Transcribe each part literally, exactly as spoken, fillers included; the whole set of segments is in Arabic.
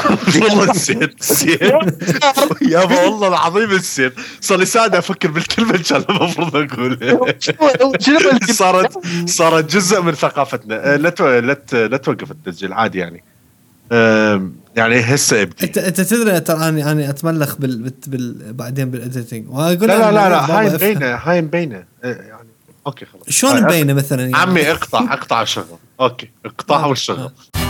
والله نسيت نسيت يابا والله العظيم نسيت. صار لي ساعة أفكر بالكلمة اللي كان المفروض أقولها. صارت صارت جزء من ثقافتنا. لا تو... لا ت... لا توقف التسجيل عادي يعني. أم... يعني هسه ابدي. انت انت تدري ترى اني انا اتملخ بال... بال... بال... بعدين بالاديتنج واقول لا لا لا, لا. هاي مبينه هاي مبينه يعني. اوكي خلاص. شلون مبينه مثلا يعني؟ عمي اقطع اقطع الشغل. اوكي اقطع والشغل.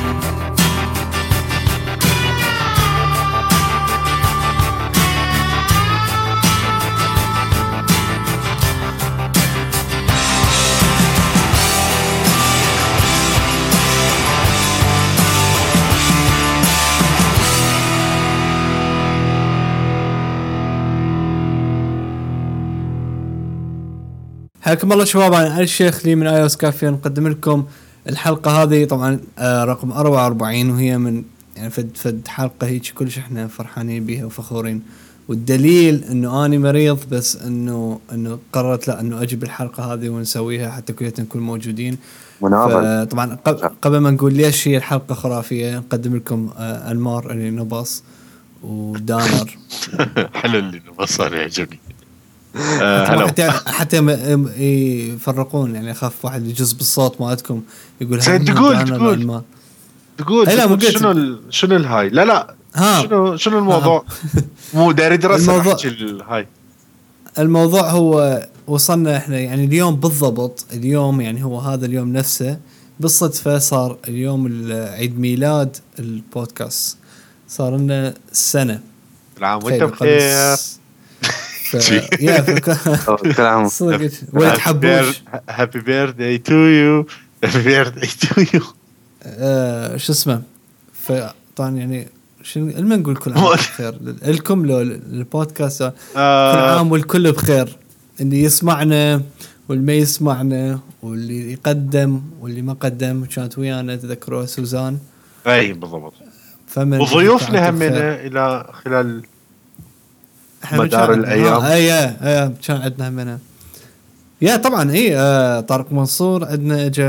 حياكم الله شباب. أنا الشيخ لي من iOS Cafe نقدم لكم الحلقة هذه طبعا رقم أربعة وأربعين وهي من يعني فد فد حلقة هيك كلش احنا فرحانين بيها وفخورين. والدليل انه اني مريض بس انه انه قررت لا انه اجيب الحلقة هذه ونسويها حتى كلنا نكون موجودين. طبعا قبل ما نقول ليش هي الحلقة خرافية نقدم لكم أنمار اللي نبص ودانر. حلو اللي نبص أنا يعجبني. آه حتى حتى يفرقون يعني اخاف واحد يجز بالصوت مالتكم يقول تقول تقول تقول تقول شنو ال... شنو الهاي لا لا ها. شنو شنو الموضوع مو داري دراسة الموضوع الهاي الموضوع هو وصلنا احنا يعني اليوم بالضبط اليوم يعني هو هذا اليوم نفسه بالصدفة صار اليوم عيد ميلاد البودكاست. صار لنا سنة. العام وانت بخير. يا كلام ولد حبوش. هابي بيرثداي تو يو. هابي بيرثداي تو يو. شو اسمه فطبعا يعني شنو لما نقول كل عام بخير لكم لو البودكاست كل عام والكل بخير اللي يسمعنا واللي ما يسمعنا واللي يقدم واللي ما قدم كانت ويانا تذكروا سوزان. اي بالضبط. وضيوفنا همنا الى خلال مدار الايام. اي اي كان عندنا همنا يا طبعا اي آه طارق منصور عندنا اجى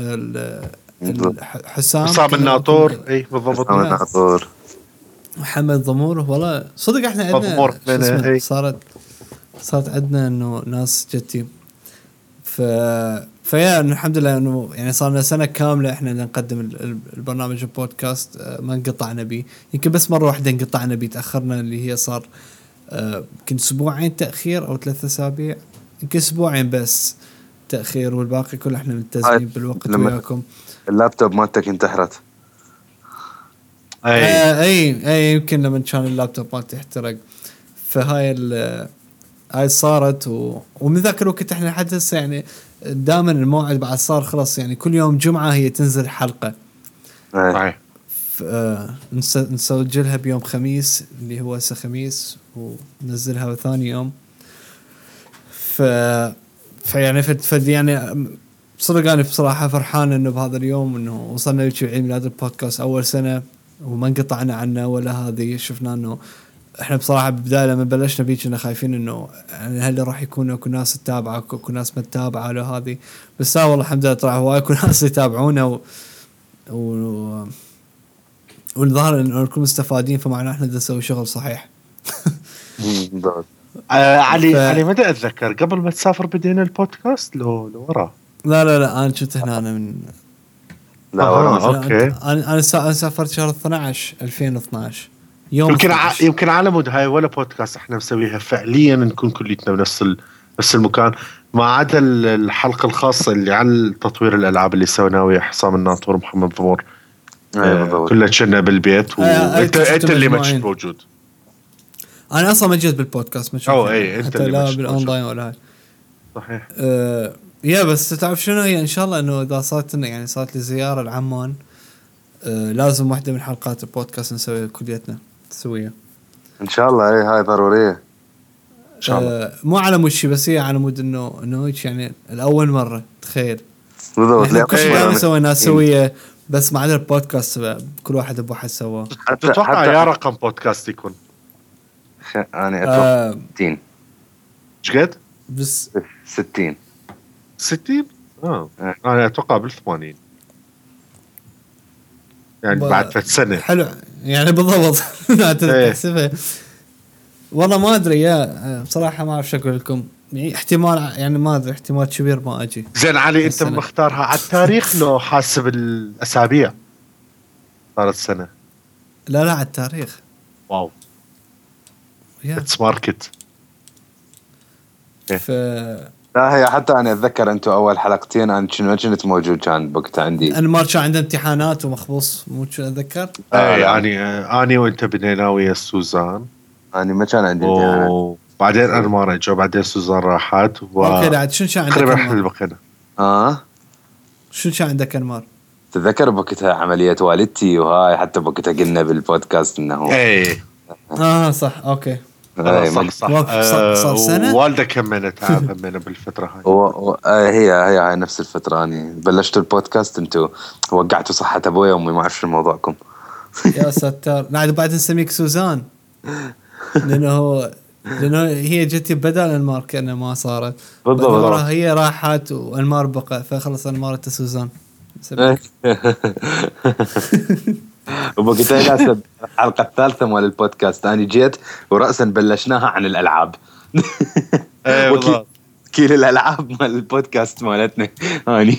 حسام حسام الناطور. اي بالضبط حسام الناطور. محمد ضمور. والله صدق احنا عندنا صارت صارت عندنا انه ناس جتي ف فيا الحمد لله انه يعني صار لنا سنه كامله احنا نقدم البرنامج البودكاست ما انقطعنا به. يمكن بس مره واحده انقطعنا به تاخرنا اللي هي صار يمكن اسبوعين تاخير او ثلاثة اسابيع يمكن اسبوعين بس تاخير والباقي كله احنا ملتزمين بالوقت وياكم. اللابتوب مالتك انتحرت. اي آه اي اي يمكن لما كان اللابتوب مالتي احترق. فهاي هاي صارت و... ومن ذاك الوقت احنا حتى يعني دائما الموعد بعد صار خلاص يعني كل يوم جمعة هي تنزل حلقة. صحيح. آه نس... نسجلها بيوم خميس اللي هو هسه خميس وننزلها ثاني يوم. ف فيعني فد فد يعني صدق أنا بصراحة فرحان إنه بهذا اليوم إنه وصلنا لعيد ميلاد البودكاست أول سنة وما انقطعنا عنه ولا هذه. شفنا إنه إحنا بصراحة بداية لما بلشنا بيه كنا خايفين إنه يعني هل راح يكون أكو ناس تتابعه أكو ناس ما تتابعه له هذه. بس لا والله الحمد لله طلع هو أكو ناس يتابعونه و, و... والظاهر إنه الكل مستفادين فمعناه إحنا نسوي شغل صحيح. آه علي ف... علي متى أتذكر قبل ما تسافر بدينا البودكاست لو لو ورا. لا لا لا أنا كنت هنا أنا من لا آه أوكي. أنا أنا سافرت شهر اثنا عشر ألفين واثنا عشر يوم يمكن ع... يمكن على مود هاي ولا بودكاست احنا مسويها فعليا نكون كليتنا بنفس ال... بس المكان ما عدا الحلقة الخاصة اللي عن تطوير الألعاب اللي سويناها ويا حسام الناطور ومحمد ضمور. آه كلنا كنا بالبيت وانت انت اللي ما كنت موجود. انا اصلا ما جيت بالبودكاست ما او اي انت اللي لا بالاونلاين ولا هاي. صحيح. أه يا بس تعرف شنو هي ان شاء الله انه اذا صارت لنا يعني صارت لي زياره لعمان أه لازم واحده من حلقات البودكاست نسويها كليتنا نسويها ان شاء الله. اي هاي ضروريه ان شاء الله. أه مو على مش بس هي على مود انه انه هيك يعني الاول مره تخيل بالضبط. لا كل شيء سوينا سويه بس ما عدا البودكاست كل واحد بواحد سواه. تتوقع يا رقم بودكاست يكون أنا أتوقع ستين. إيش قد؟ بس ستين. ستين؟ آه. أنا أتوقع بالثمانين. يعني بعد ثلاث سنة. حلو يعني بالضبط لا إيه. تحسبها. والله ما ادري يا بصراحه ما اعرف شو اقول لكم، يعني احتمال يعني ما ادري احتمال كبير ما اجي. زين علي انت السنة. مختارها على التاريخ لو حاسب الاسابيع صارت سنه؟ لا لا على التاريخ. واو يا اتس ماركت. ف لا هي حتى أنا أتذكر أنتوا أول حلقتين أنا كنت كنت موجود كان بوقتها عندي. انا ما كان عندنا امتحانات ومخبوص مو شو اتذكر. آه اي لا. اني اني وانت بنينا ويا سوزان أنا ما كان عندي امتحانات. وبعدين انا ما رجع، بعدين سوزان راحت و اوكي لا شنو كان عندك تقريبا احنا اللي انمار؟ بقينا. آه شنو كان عندك انمار؟ تذكر بوقتها عملية والدتي وهاي حتى بوقتها قلنا بالبودكاست إنه اي اه صح اوكي. هاي صح مل- صح وقف، صار- صار آه، سنة؟ والدة كملت تعب همنا بالفترة هاي. و... و... آه هي هي هاي نفس الفترة أني بلشتوا البودكاست أنتوا وقعتوا صحة أبويا وأمي ما أعرف شو موضوعكم. يا ستار لا بعد نسميك سوزان لانه لانه هي جت بدل انمار كأنها ما صارت. بالضبط. بعدين وراها هي راحت وانمار بقى فخلص انمار انت سوزان. نسميك. وبقيت ناسب الحلقة الثالثة مال البودكاست أنا جيت ورأسا بلشناها عن الألعاب. ايه وكيل بالضبط. كيل الألعاب مال البودكاست مالتنا هاني.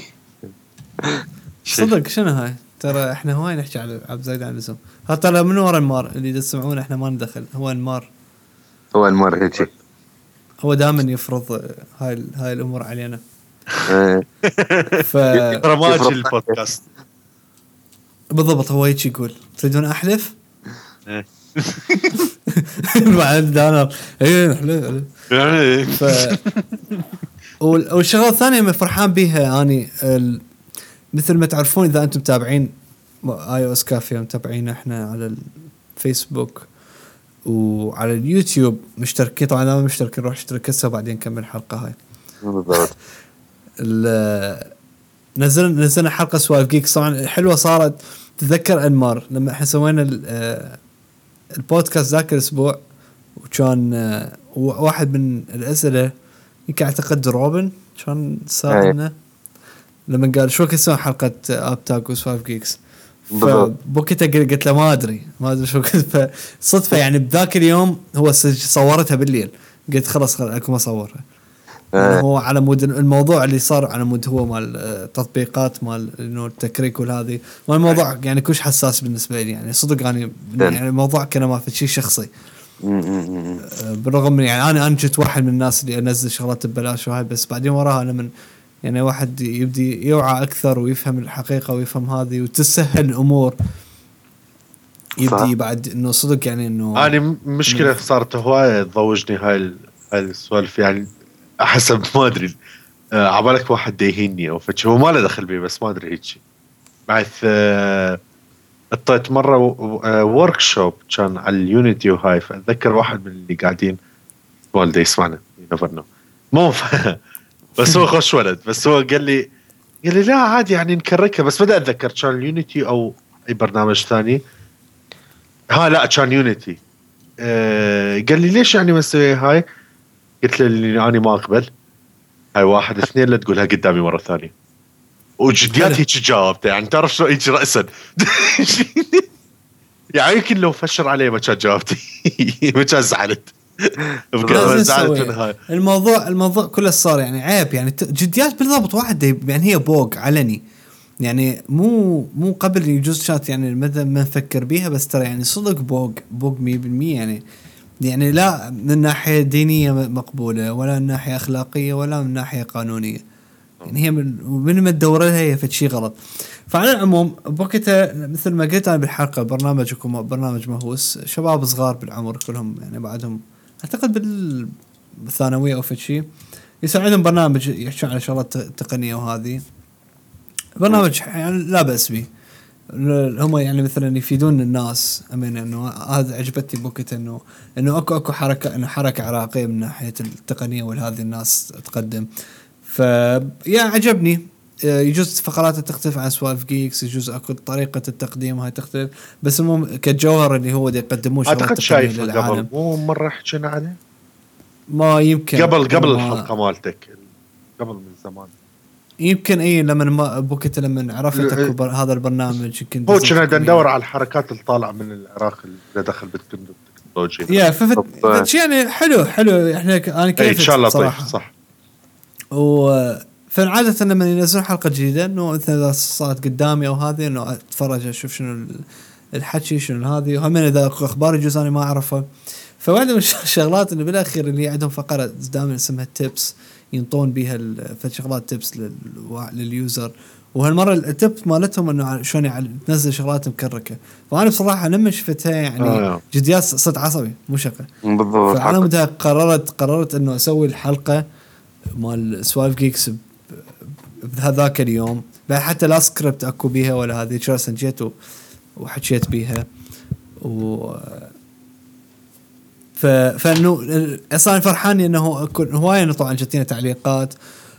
صدق شنو هاي ترى احنا هواي نحكي على العاب زايد عن اللزوم. حتى لو من ورا انمار اللي تسمعون احنا ما ندخل هو انمار. هو المرة هيك. هو دائما يفرض هاي هاي الامور علينا. إيه. ف ترى ما اجي البودكاست. بالضبط هو هيك يقول تريدون احلف؟ إيه. بعد دانر ايه نحلف. يعني ف وال- والشغله الثانيه اللي فرحان بيها اني ال... مثل ما تعرفون اذا انتم متابعين اي او اس كافيه متابعين احنا على الفيسبوك وعلى اليوتيوب مشتركين. طبعا انا مشترك نروح اشترك هسه وبعدين نكمل الحلقه هاي. بالضبط. ال- نزل نزلنا حلقه سوالف جيكس طبعا حلوه صارت. تذكر انمار لما احنا سوينا ال- آه، البودكاست ذاك الاسبوع وكان آه، واحد من الاسئله يمكن اعتقد روبن كان صار أي. لنا لما قال شو كسونا حلقه اب تاك وسوالف جيكس. بالضبط. فبوكيتا قلت له ما ادري ما ادري شو كنت صدفه يعني بذاك اليوم هو سج- صورتها بالليل قلت خلاص اكو ما صورها. يعني هو على مود الموضوع اللي صار على مود هو مال آه، تطبيقات مال انه التكريك والهذه والموضوع يعني كلش حساس بالنسبه لي يعني صدق يعني, يعني الموضوع كان ما في شيء شخصي. م- م- م. آه، بالرغم من يعني انا انا كنت واحد من الناس اللي انزل شغلات ببلاش وهاي بس بعدين وراها لما يعني واحد يبدي يوعى اكثر ويفهم الحقيقه ويفهم هذه وتسهل الامور صح. يبدي بعد انه صدق يعني انه انا م- مشكلة صارت هواية تضوجني هاي ال- هاي السوالف يعني حسب ما ادري آه، عبالك واحد يهيني او فتش هو ما له دخل بيه بس ما ادري هيك شيء. بعد آه، اطيت مرة ورك شوب كان على اليونيتي وهاي فاتذكر واحد من اللي قاعدين والده يسمعنا نيفر نو مو ف- بس هو خوش ولد بس هو قال لي قال لي لا عادي يعني نكركها بس بدأ اتذكر كان اليونيتي او اي برنامج ثاني. ها لا كان يونيتي. آه قال لي ليش يعني ما نسوي هاي؟ قلت له اللي انا ما اقبل هاي واحد اثنين لا تقولها قدامي مرة ثانية. وجديات هيك جاوبته يعني تعرف شو هيك رأسا يعني يمكن لو فشر عليه ما كان جاوبتي ما كان زعلت بقى زعلت من هاي الموضوع الموضوع كله صار يعني عيب يعني ت- جديات بالضبط واحد يعني هي بوق علني يعني مو مو قبل يجوز شات يعني متى ما نفكر بيها بس ترى يعني صدق بوق بوق مية بالمية يعني يعني لا من ناحية دينية مقبولة ولا من ناحية أخلاقية ولا من ناحية قانونية يعني هي من من ما تدور لها هي فد شيء غلط. فعلى العموم بوقتها مثل ما قلت أنا بالحلقة برنامجكم برنامج مهووس شباب صغار بالعمر كلهم يعني بعدهم أعتقد بالثانوية أو فد شيء يساعدهم برنامج يحكي على شغلات تقنية وهذه برنامج يعني لا بأس به. هم يعني مثلا يفيدون الناس أمين إنه هذا عجبتني بوقت إنه إنه أكو أكو حركة إنه حركة عراقية من ناحية التقنية والهذه الناس تقدم فيا عجبني. يجوز فقرات تختلف عن سوالف جيكس يجوز أكو طريقة التقديم هاي تختلف بس المهم كجوهر اللي هو دي يقدموه شغلات اعتقد تقنية شايفه للعالم. قبل مو مرة حكينا عليه ما يمكن قبل قبل ما الحلقة مالتك قبل من زمان يمكن اي لما ما بوكيت لما عرفت اكو هذا البرنامج يمكن هو كنا ندور على الحركات اللي طالعه من العراق اللي دخل بالتكنولوجيا. يا ففت يعني حلو حلو احنا انا كيف ان شاء الله طيب صح. و فعادة لما ينزلون حلقة جديدة انه اذا صارت قدامي او هذه انه اتفرج اشوف شنو الحكي شنو هذه، وهم اذا اخبار يجوز انا ما اعرفها. فواحدة من الشغلات انه بالاخير اللي عندهم فقرة دائما اسمها تيبس ينطون بيها الشغلات تيبس لليوزر، وهالمرة التيبس مالتهم انه شلون يعني تنزل شغلات مكركة. فانا بصراحة لما شفتها يعني آه. جديات صرت عصبي مو شغل بالضبط. فانا متى قررت قررت انه اسوي الحلقة مال سوالف جيكس بهذاك اليوم، بعد حتى لا سكريبت اكو بيها ولا هذه شو سجيت وحكيت بيها و ف فانه اصلا فرحان انه هوايه طبعا جتينا تعليقات،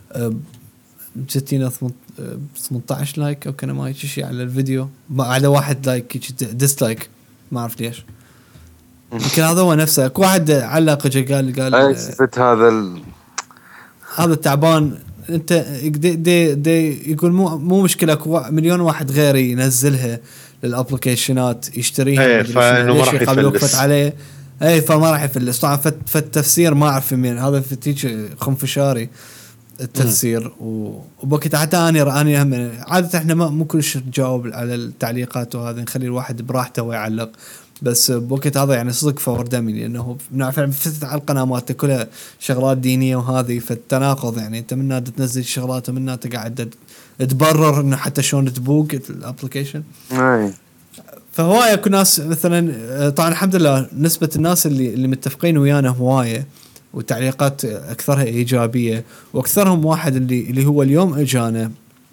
جتينا ثمانية عشر لايك او كان ما شيء على الفيديو، على واحد لايك ديسلايك ما اعرف ليش. يمكن هذا هو نفسه. اكو واحد علق جا قال قال اي صفت هذا ال... هذا التعبان انت دي دي دي يقول مو مو مشكله اكو مليون واحد غيري ينزلها للابلكيشنات يشتريها فانه ما راح يفلس عليه. اي فما راح يفلس طبعا. فالتفسير ما اعرف مين هذا فتيج خنفشاري التفسير وبوقت حتى انا اني هم عاده احنا ما مو كلش نجاوب على التعليقات وهذا نخلي الواحد براحته ويعلق، بس بوقت هذا يعني صدق فور دمي لانه نعرف فتت على القناه مالته كلها شغلات دينيه وهذه فالتناقض يعني انت منها تنزل شغلات ومنها تقعد تبرر انه حتى شلون تبوق الابلكيشن. اي فهوايه اكو ناس مثلا طبعا الحمد لله نسبه الناس اللي اللي متفقين ويانا هوايه والتعليقات اكثرها ايجابيه، واكثرهم واحد اللي اللي هو اليوم اجانا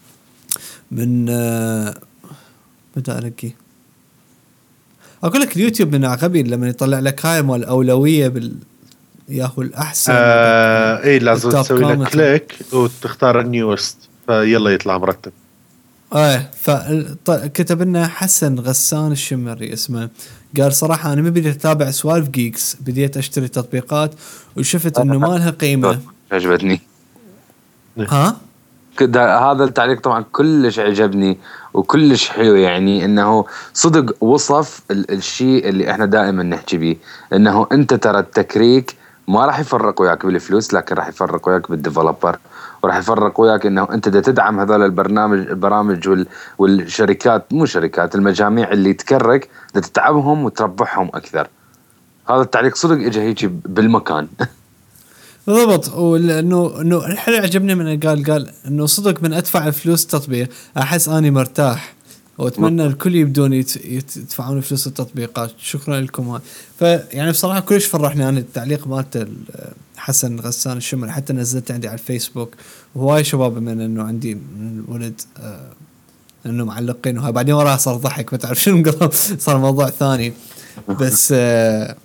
من بدأ ألاقي اقول لك اليوتيوب من غبي لما يطلع لك هاي مال الاولويه بال ياهو الاحسن آه اي لازم تسوي لك كليك وتختار النيوست فيلا يطلع مرتب. ايه فكتب لنا حسن غسان الشمري اسمه قال صراحه انا ما بدي اتابع سوالف جيكس بديت اشتري تطبيقات وشفت انه ما لها قيمه. عجبتني ها هذا التعليق طبعا كلش عجبني وكلش حلو، يعني انه صدق وصف الشيء اللي احنا دائما نحكي بيه انه انت ترى التكريك ما راح يفرق وياك بالفلوس لكن راح يفرق وياك بالديفلوبر وراح يفرق وياك انه انت دا تدعم هذول البرنامج البرامج وال والشركات مو شركات المجاميع اللي تكرك دا تتعبهم وتربحهم اكثر. هذا التعليق صدق اجى هيك بالمكان. بالضبط. وانه انه الحلو عجبني من قال قال انه صدق من ادفع فلوس تطبيق احس اني مرتاح واتمنى الكل يبدون يدفعون فلوس التطبيقات. شكرا لكم. فيعني بصراحه كلش فرحني انا التعليق مالته حسن غسان الشمر حتى نزلت عندي على الفيسبوك وهواي شباب من انه عندي من ولد آه انه معلقين وهاي بعدين وراها صار ضحك ما تعرف شنو صار موضوع ثاني بس آه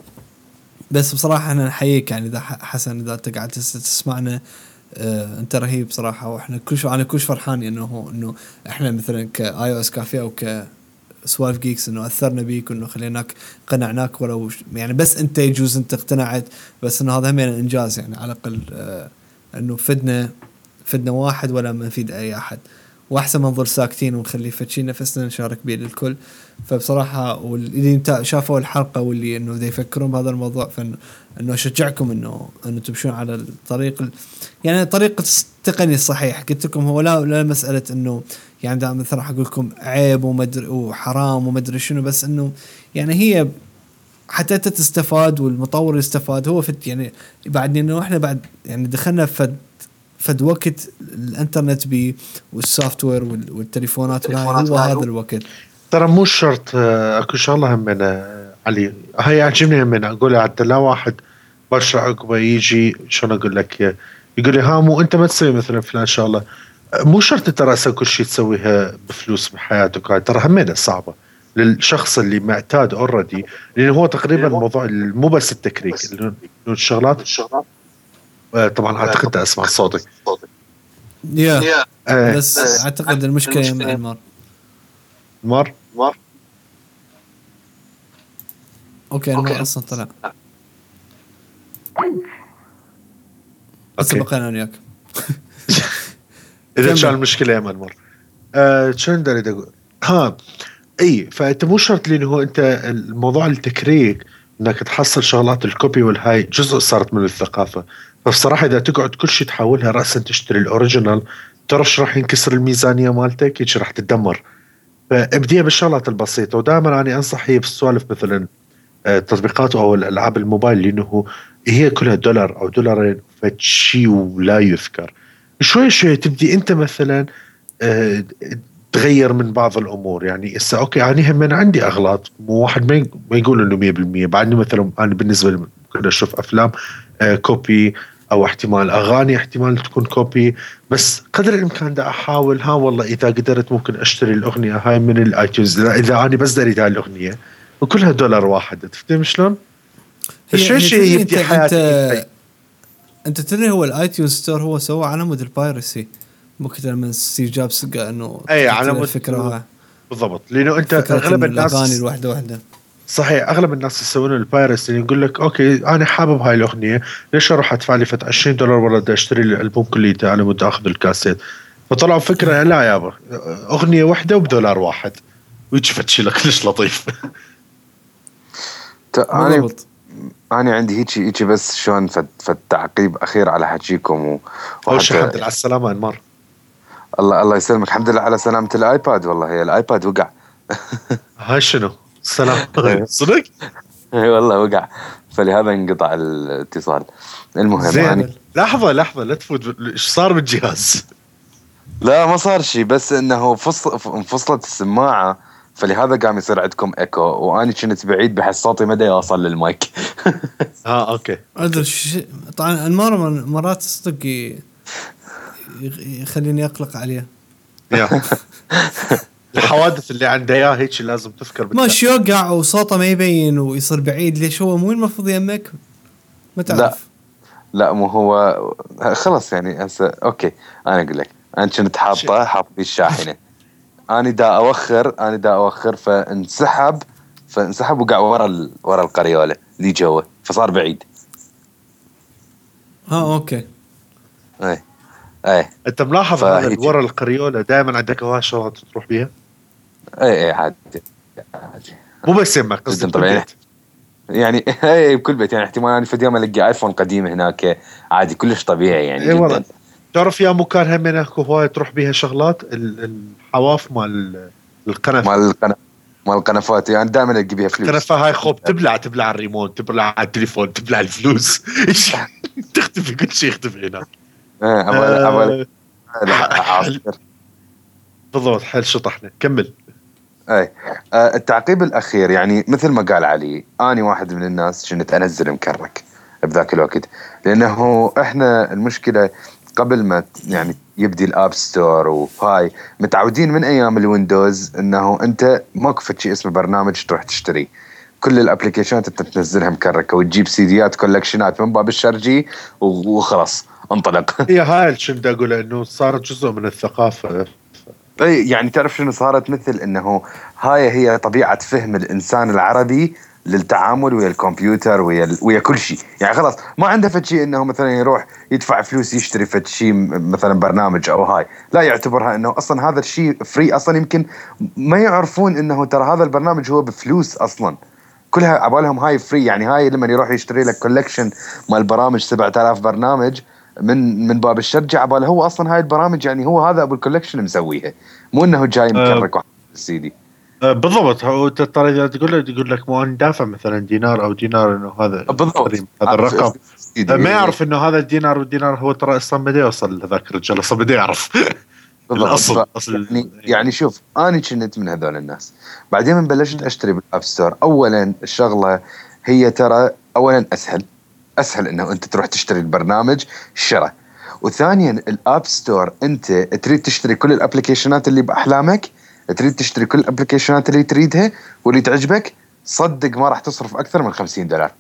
بس بصراحه انا نحييك يعني اذا حسن اذا انت قاعد تسمعنا آه، انت رهيب صراحه واحنا كلش انا كلش فرحان انه انه احنا مثلا كاي او اس كافيه او كسوالف جيكس انه اثرنا بيك وانه خليناك قنعناك ولو يعني بس انت يجوز انت اقتنعت بس انه هذا هم يعني انجاز يعني على الاقل آه انه فدنا فدنا واحد ولا ما نفيد اي احد واحسن ما نظل ساكتين ونخلي فتشي نفسنا نشارك بيه للكل. فبصراحه واللي شافوا الحلقه واللي انه اذا يفكرون بهذا الموضوع فانه انه اشجعكم انه انه تمشون على الطريق يعني طريقه التقني الصحيح. قلت لكم هو لا لا مساله انه يعني دائما مثلا راح اقول لكم عيب ومدري وحرام ومدري شنو بس انه يعني هي حتى انت تستفاد والمطور يستفاد. هو فت يعني بعد انه احنا بعد يعني دخلنا فد فد وقت الانترنت بي والسوفت وير والتليفونات هو هذا الوقت ترى مو شرط اكو شغله هم انا علي هاي عجبني هم انا اقول حتى لا واحد بشرح عقبه يجي شلون اقول لك يقول لي ها مو انت ما تسوي مثلا فلان شغله مو شرط ترى اسوي كل شيء تسويها بفلوس بحياتك. هاي ترى همينه صعبه للشخص اللي معتاد اوريدي لانه هو تقريبا الموضوع مو بس التكريك الشغلات الشغلات طبعا اعتقد اسمع صوتك يا yeah. yeah. بس, بس اعتقد المشكله مع المار مار مار اوكي المار اصلا طلع بس بقينا وياك اذا كان المشكله يا منمر. آه شو نقدر اقول ها اي فانت مو شرط لي انه هو انت الموضوع التكريك انك تحصل شغلات الكوبي والهاي جزء صارت من الثقافه. فبصراحه اذا تقعد كل شيء تحولها راسا تشتري الاوريجينال تعرف راح ينكسر الميزانيه مالتك هيك راح تدمر. فابديها بالشغلات البسيطه ودائما انا انصح هي بالسوالف مثلا التطبيقات او الالعاب الموبايل لانه هي كلها دولار او دولارين فشي ولا يذكر. شوي شوي تبدي انت مثلا أه تغير من بعض الامور. يعني هسه اوكي انا هم عندي اغلاط مو واحد ما يقول انه مية بالمية. بعدني مثلا انا بالنسبه لي كنت اشوف افلام أه كوبي او احتمال اغاني احتمال تكون كوبي بس قدر الامكان دا احاول ها والله اذا قدرت ممكن اشتري الاغنيه هاي من الايتونز اذا انا بس اريد هاي الاغنيه وكلها دولار واحد. تفهم شلون؟ شو شيء يبدي حياتي انت, انت تدري هو الايتونز ستور هو سوى على مود البايرسي ممكن لما ستيف جوبز قال انه اي على مود الفكره بالضبط لانه انت اغلب الناس الاغاني الواحده واحده صحيح اغلب الناس يسوون البايرسي يقول لك اوكي انا حابب هاي الاغنيه ليش اروح ادفع لي فت عشرين دولار ولا بدي اشتري الالبوم كليته على مود اخذ الكاسيت. فطلعوا فكره لا يابا اغنيه واحده وبدولار واحد ويجي فتشي لك ليش لطيف. أنا أنا عندي هيك هيك بس شلون فت فتعقيب أخير على حكيكم و أول شيء الحمد لله على السلامة أنمار. الله الله يسلمك الحمد لله على سلامة الآيباد. والله هي الآيباد وقع. هاي شنو؟ سلام صدق؟ إي والله وقع فلهذا انقطع الاتصال. المهم يعني لحظة لحظة لا تفوت إيش صار بالجهاز؟ لا ما صار شيء بس إنه فصل انفصلت السماعة فلهذا قام يصير عندكم ايكو وانا كنت بعيد بحس صوتي ما يوصل للمايك. اه اوكي ادري طبعا المره مرات صدق يخليني اقلق عليه. الحوادث اللي عنده اياها هيك لازم تذكر ماشي يوقع وصوته ما يبين ويصير بعيد. ليش هو مو المفروض يمك ما تعرف؟ لا لا مو هو خلص يعني هسه اوكي انا اقول لك انا كنت حاطه حاط بالشاحنه أنا دا أوخر أنا دا أوخر فانسحب فانسحب وقع ورا ال... ورا القريولة اللي جوا فصار بعيد. اه اوكي اي اي انت ملاحظ هذا ورا القريولة دائما عندك هواي شغلات تروح بيها. اي اي عادي عادي مو بس يمك قصدي طبعا يعني اي بكل بيت يعني احتمال انا في اليوم الاقي ايفون قديم هناك عادي كلش طبيعي يعني جدا. والله تعرف يا مكان هم هناك هواي تروح بيها شغلات الحواف مال القنف مال القنف مال القنفات يعني دائما الاقي بيها فلوس. القنفة هاي خوب تبلع تبلع الريموت تبلع على التليفون تبلع الفلوس تختفي كل شيء يختفي هناك. ايه أول أول بالضبط حل شطحنا كمل. اي أه التعقيب الاخير يعني مثل ما قال علي اني واحد من الناس كنت انزل مكرك بذاك الوقت لانه احنا المشكله قبل ما يعني يبدي الاب ستور وهاي متعودين من ايام الويندوز انه انت ماكو شيء اسمه برنامج تروح تشتري كل الابلكيشنات انت تنزلها مكركه وتجيب سيديات كولكشنات من باب الشرجي وخلاص انطلق. هي هاي شو بدي اقول انه صارت جزء من الثقافه. اي يعني تعرف شنو صارت مثل انه هاي هي طبيعه فهم الانسان العربي للتعامل ويا الكمبيوتر ويا ويا كل شيء يعني خلاص ما عنده فد شيء انه مثلا يروح يدفع فلوس يشتري فد شيء مثلا برنامج او هاي لا يعتبرها انه اصلا هذا الشيء فري اصلا يمكن ما يعرفون انه ترى هذا البرنامج هو بفلوس اصلا كلها عبالهم هاي فري يعني هاي لما يروح يشتري لك كولكشن مال برامج سبعة آلاف برنامج من من باب الشرجة عباله هو اصلا هاي البرامج يعني هو هذا ابو الكولكشن مسويها مو انه جاي مكرك أه السيدي. أه بالضبط هو ترى اذا تقول له يقول لك مو ندافع مثلا دينار او دينار انه هذا بالضبط هذا الرقم ما يعرف انه هذا الدينار والدينار هو ترى اصلا بده يوصل لذاك الرجال اصلا بده يعرف الاصل اصل يعني, يعني شوف انا كنت من هذول الناس بعدين من بلشت اشتري بالاب ستور. اولا الشغله هي ترى اولا اسهل اسهل انه انت تروح تشتري البرنامج شراء وثانيا الاب ستور انت تريد تشتري كل الابلكيشنات اللي باحلامك تريد تشتري كل الابلكيشنات اللي تريدها واللي تعجبك صدق ما راح تصرف اكثر من خمسين دولار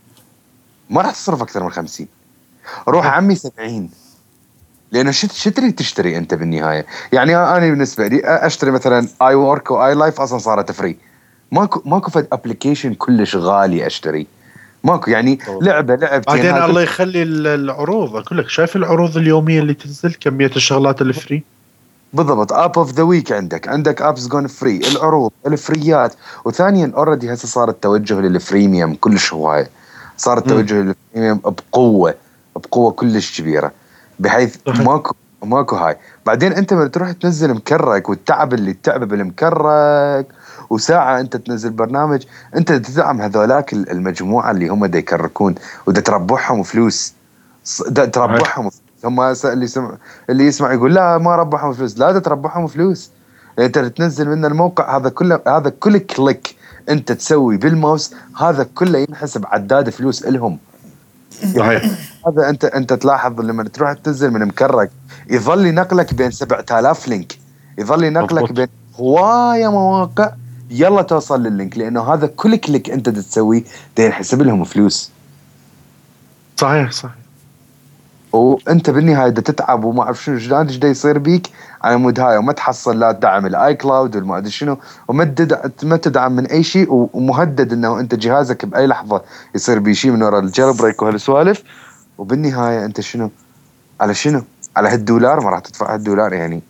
ما راح تصرف اكثر من خمسين روح عمي سبعين لانه شت شو تريد تشتري انت بالنهايه يعني انا بالنسبه لي اشتري مثلا اي وورك واي لايف اصلا صارت فري ماكو ماكو فد ابلكيشن كلش غالي اشتري ماكو يعني طبعا. لعبه لعبتين. بعدين هاي الله يخلي ال- العروض، اقول لك شايف العروض اليوميه اللي تنزل، كميه الشغلات الفري. بالضبط. اب اوف ذا ويك عندك عندك ابس جون فري، العروض الفريات. وثانيا اوريدي هسه صار التوجه للفريميوم كلش هوايه، صار التوجه للفريميوم بقوه بقوه كلش كبيره، بحيث صحيح. ماكو ماكو هاي. بعدين انت لما تروح تنزل مكرك والتعب اللي تعبه بالمكرك، وساعه انت تنزل برنامج، انت تدعم هذولاك المجموعه اللي هم دا يكركون ودا تربحهم فلوس، ص- دا تربحهم. هم هسه اللي يسمع اللي يسمع يقول لا ما ربحهم فلوس، لا دا تربحهم فلوس. انت تنزل من الموقع هذا كله، هذا كل كليك انت تسوي بالماوس هذا كله ينحسب عداد فلوس الهم. صحيح. هذا انت انت تلاحظ لما تروح تنزل من مكرك يظل ينقلك بين سبعة آلاف لينك، يظل ينقلك مضبوط. بين هوايه مواقع يلا توصل لللينك، لانه هذا كل كليك انت تسويه دا ينحسب لهم فلوس. صحيح صحيح. وانت بالنهايه دا تتعب وما اعرف شنو جداد ايش دا يصير بيك على مود هاي، وما تحصل لا تدعم الاي كلاود وما ادري شنو، وما تدعم ما تدعم من اي شيء، ومهدد انه انت جهازك باي لحظه يصير بيه شيء من وراء الجيل بريك وهالسوالف. وبالنهايه انت شنو على شنو على هالدولار ما راح تدفع هالدولار يعني.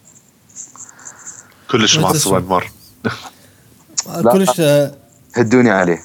كلش ما معصب تسوى. انمار. كلش آه، هدوني عليه.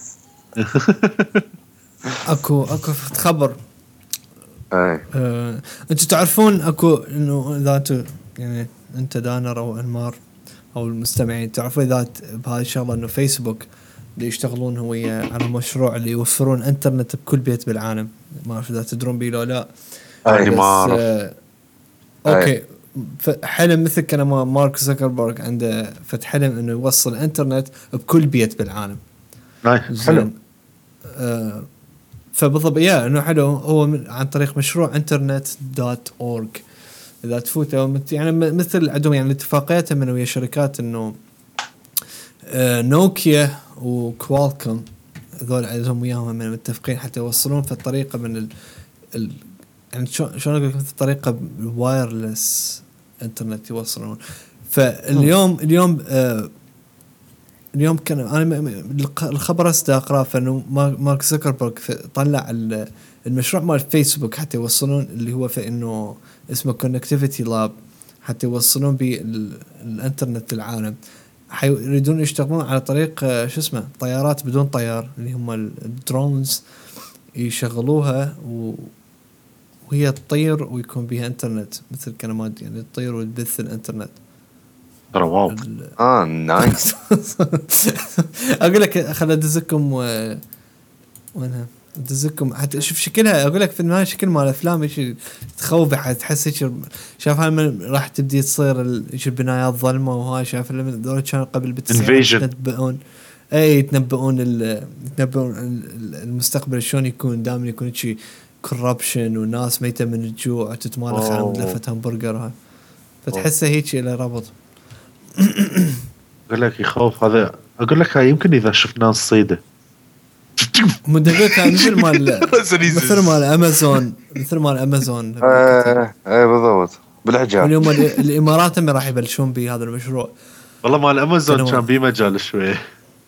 اكو اكو خبر. اي آه، انتوا تعرفون اكو انه اذا انتوا يعني انت دانر او انمار او المستمعين تعرفوا اذا بهاي الشغله انه فيسبوك اللي يشتغلون هو على مشروع اللي يوفرون انترنت بكل بيت بالعالم. ما اعرف اذا تدرون بيه لو لا. يعني بس، ما اعرف. آه اوكي. حلم مثل كان مارك زوكربيرج عنده فتح حلم انه يوصل انترنت بكل بيت بالعالم. ناي حلو. آه فبالضبط يا انه حلو هو من عن طريق مشروع انترنت دوت اورج. اذا تفوتوا يعني مثل عندهم يعني اتفاقيات من ويا شركات انه آه نوكيا وكوالكوم هذول عندهم وياهم من متفقين حتى يوصلون في الطريقه من ال, ال يعني شلون شلون اقول لك مثل الطريقه الوايرلس انترنت يوصلون. فاليوم اليوم آه اليوم كان انا الخبر هسه اقراه فانه مارك زوكربيرج طلع المشروع مال فيسبوك حتى يوصلون اللي هو في انه اسمه كونكتيفيتي لاب حتى يوصلون بالانترنت للعالم. يريدون يشتغلون على طريق شو اسمه طيارات بدون طيار اللي هم الدرونز يشغلوها و وهي تطير ويكون بها انترنت مثل كلمات يعني تطير وتبث الانترنت. ترى واو. اه نايس. اقول لك خل ادزكم و... وينها ادزكم حتى شوف شكلها. اقول لك في النهايه شكل مال الافلام ايش تخوف تحس هيك شاف هاي راح تبدي تصير ايش البنايات ظلمه وهاي شاف ذول كانوا قبل بالتسعينات يتنبؤون اي يتنبؤون يتنبؤون المستقبل شلون يكون دائما يكون شيء كوربشن وناس ميته من الجوع وتتمالخ على مدلفه همبرجر هاي فتحسه هيك الى ربط. اقول لك يخوف هذا. اقول لك هاي يمكن اذا شفناه الصيده مدقق مثل مال مثل مال امازون مثل مال امازون. ايه ايه بالضبط بالحجاب. اليوم الامارات هم راح يبلشون بهذا المشروع. والله مال امازون كان بيه مجال شويه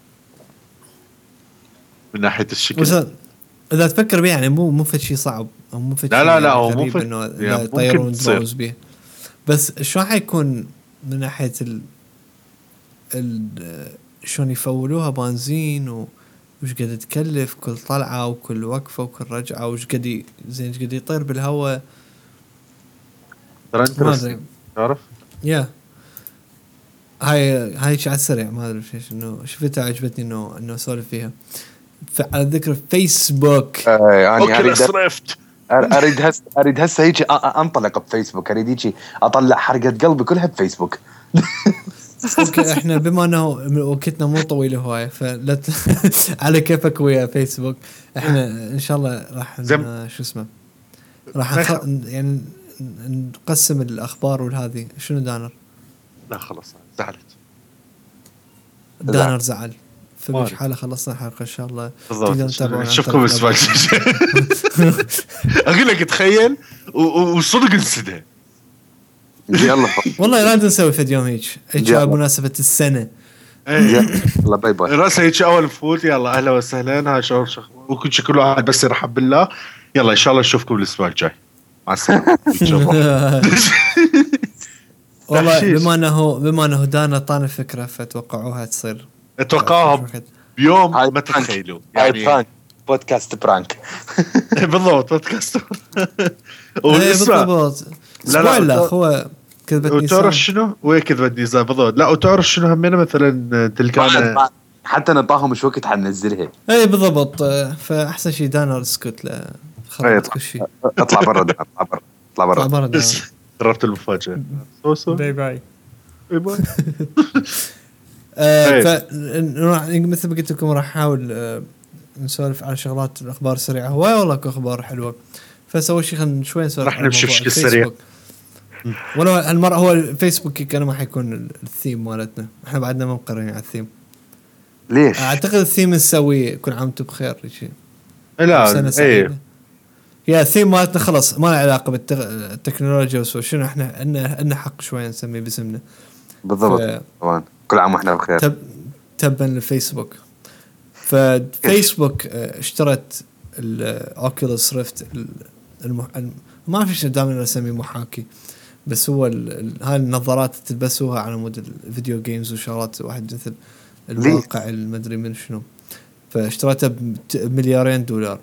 من ناحيه الشكل. اذا تفكر بيه يعني مو مو في شيء صعب او مو في لا لا لا هو مو في انه يطيرون دروز بيه. بس شو حيكون من ناحيه ال ال شلون يفولوها بنزين وش قد تكلف كل طلعه وكل وقفه وكل رجعه وش قد زين ايش قد يطير بالهواء. ترى انت تعرف يا هاي هاي شيء على السريع ما ادري ايش انه شفتها عجبتني انه انه اسولف فيها. على ذكر فيسبوك يعني اريد صرفت اريد هسه اريد هسه هيك انطلق بفيسبوك. اريد هيك اطلع حرقه قلبي كلها بفيسبوك. اوكي احنا بما انه وقتنا مو طويل هوايه فلا ت... على كيفك ويا فيسبوك. احنا ان شاء الله راح ن... شو اسمه راح نخ... يعني نقسم الاخبار والهذه. شنو دانر؟ لا خلص زعلت دانر زعل فمش حاله خلصنا الحلقه ان شاء الله. تقدروا تتابعونا نشوفكم الاسبوع الجاي. اقول لك تخيل وصدق انسدها. يلا والله لا نسوي في يوم هيك هيك بمناسبه السنه. يلا باي باي. راسه هيك اول فوت يلا اهلا وسهلا. هاي شعور شخص وكل شيء كل واحد بس يرحب بالله. يلا ان شاء الله نشوفكم الاسبوع الجاي. مع السلامه. والله بما انه بما انه دانا طان الفكره فتوقعوها تصير اتوقعها بيوم ما تتخيلوا يعني برانك بودكاست برانك. بالضبط بودكاست. بالضبط. لا لا هو كذبت نيسان. وتعرف شنو وكذبت نيسان بالضبط. لا وتعرف شنو همنا مثلا تلقانا حتى نطاهم مش وقت حننزلها. اي بالضبط. فاحسن شيء دانا اسكت لا خلاص كل شيء. اطلع برا اطلع برا اطلع برا اطلع برا. قربت المفاجاه. سوسو باي باي باي باي. ف مثل ما قلت لكم راح احاول نسولف على شغلات الاخبار السريعه. هواي والله اخبار حلوه. فسوي شيء خلينا شوي نسولف راح نمشي بشكل سريع. ولو المره هو الفيسبوك كان ما حيكون الثيم مالتنا. احنا بعدنا ما مقررين على الثيم. ليش؟ اعتقد الثيم نسوي كل عام وانتم بخير شيء. لا ايه يا الثيم مالتنا خلص ما له علاقه بالتكنولوجيا وسو شنو احنا ان ان حق شوي نسميه باسمنا بالضبط. ف... طبعا كل عام واحنا بخير. تب... تبا للفيسبوك. ففيسبوك اشترت الاوكيولوس ريفت المح... ما في شيء دائما اسميه محاكي بس هو ال... هاي النظارات تلبسوها على مود الفيديو جيمز وشغلات واحد مثل الواقع المدري من شنو. فاشتريتها بمليارين دولار.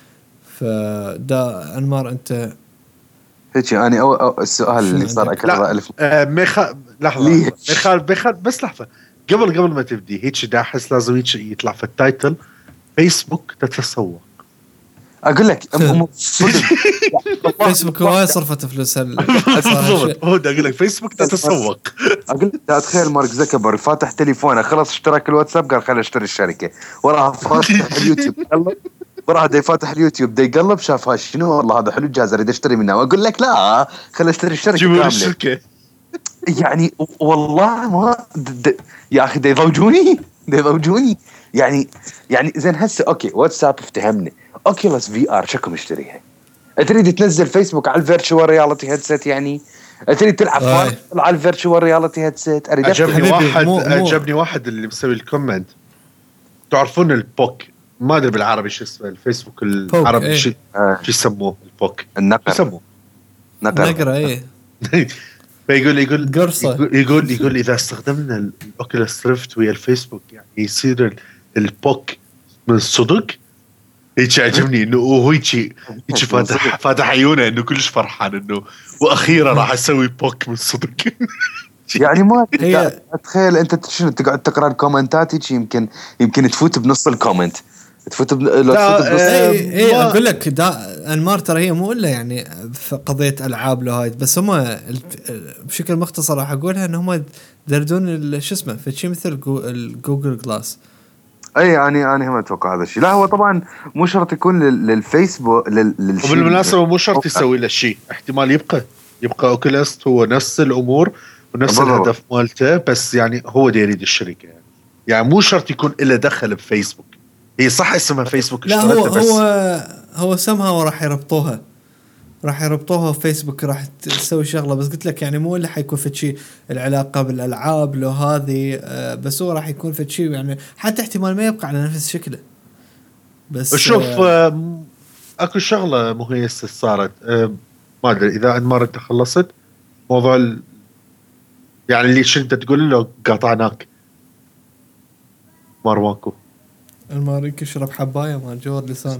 فدا أنمار أنت هيك يعني أو, أو السؤال اللي صار أكثر ألف آه ميخا لحظة ميخا ميخا بس لحظة قبل قبل ما تبدي هيك دا أحس لازم هيك يطلع في التايتل فيسبوك تتسوق. أقول لك فيسبوك هواي صرفت فلوس هال هو دا أقول لك فيسبوك تتسوق. أقول لك أتخيل مارك زكربرج فاتح تليفونه خلص اشترك الواتساب قال خليني اشتري الشركة وراها فاتح اليوتيوب وراح دا يفتح اليوتيوب دا يقلب شاف هاي شنو والله هذا حلو الجهاز اريد اشتري منه واقول لك لا خليني اشتري الشركه كامله الشركة. يعني والله ما د... د... يا اخي دا يضوجوني دا يضوجوني يعني يعني زين هسه اوكي واتساب افتهمني اوكيولوس في ار شكو مشتريها تريد تنزل فيسبوك على الفيرتشوال رياليتي هيدسيت يعني تريد تلعب على الفيرتشوال رياليتي هيدسيت اريد عجبني واحد عجبني واحد اللي مسوي الكومنت تعرفون البوك ما ادري بالعربي شو اسمه الفيسبوك العربي ايه. شو آه. يسموه البوك النقر يسموه نقر نقر ايه. فيقول يقول يقول, يقول يقول اذا استخدمنا الاوكيولوس ريفت ويا الفيسبوك يعني يصير البوك من صدق. هيك عجبني انه هو هيك هيك فاتح فاتح عيونه انه كلش فرحان انه واخيرا راح اسوي بوك من صدق. يعني ما هي تخيل انت شنو تقعد تقرا الكومنتات هيك يمكن يمكن تفوت بنص الكومنت تفوت ب... لا تفوت بنص اي اي اقول لك دا انمار ترى هي مو الا يعني في قضيه العاب له هاي بس هم بشكل مختصر راح اقولها ان هم دردون شو اسمه في شيء مثل الجوجل جلاس. اي يعني انا هم اتوقع هذا الشيء. لا هو طبعا مو شرط يكون للفيسبوك للشيء وبالمناسبه مو شرط يسوي له شيء احتمال يبقى يبقى اوكيولوس هو نفس الامور ونفس الهدف مالته بس يعني هو دا يريد الشركه يعني يعني مو شرط يكون له دخل بفيسبوك. هي صح اسمها فيسبوك لا هو بس هو هو سمها وراح يربطوها راح يربطوها في فيسبوك راح تسوي شغله بس قلت لك يعني مو اللي حيكون في شيء العلاقه بالالعاب لو هذه بس هو راح يكون في شيء يعني حتى احتمال ما يبقى على نفس شكله بس شوف آه اكو شغله مهيسه صارت آه ما ادري اذا انمار انت خلصت موضوع ال... يعني اللي شنت تقول له قاطعناك مارواكو الماريك يشرب حبايه مال جور لسان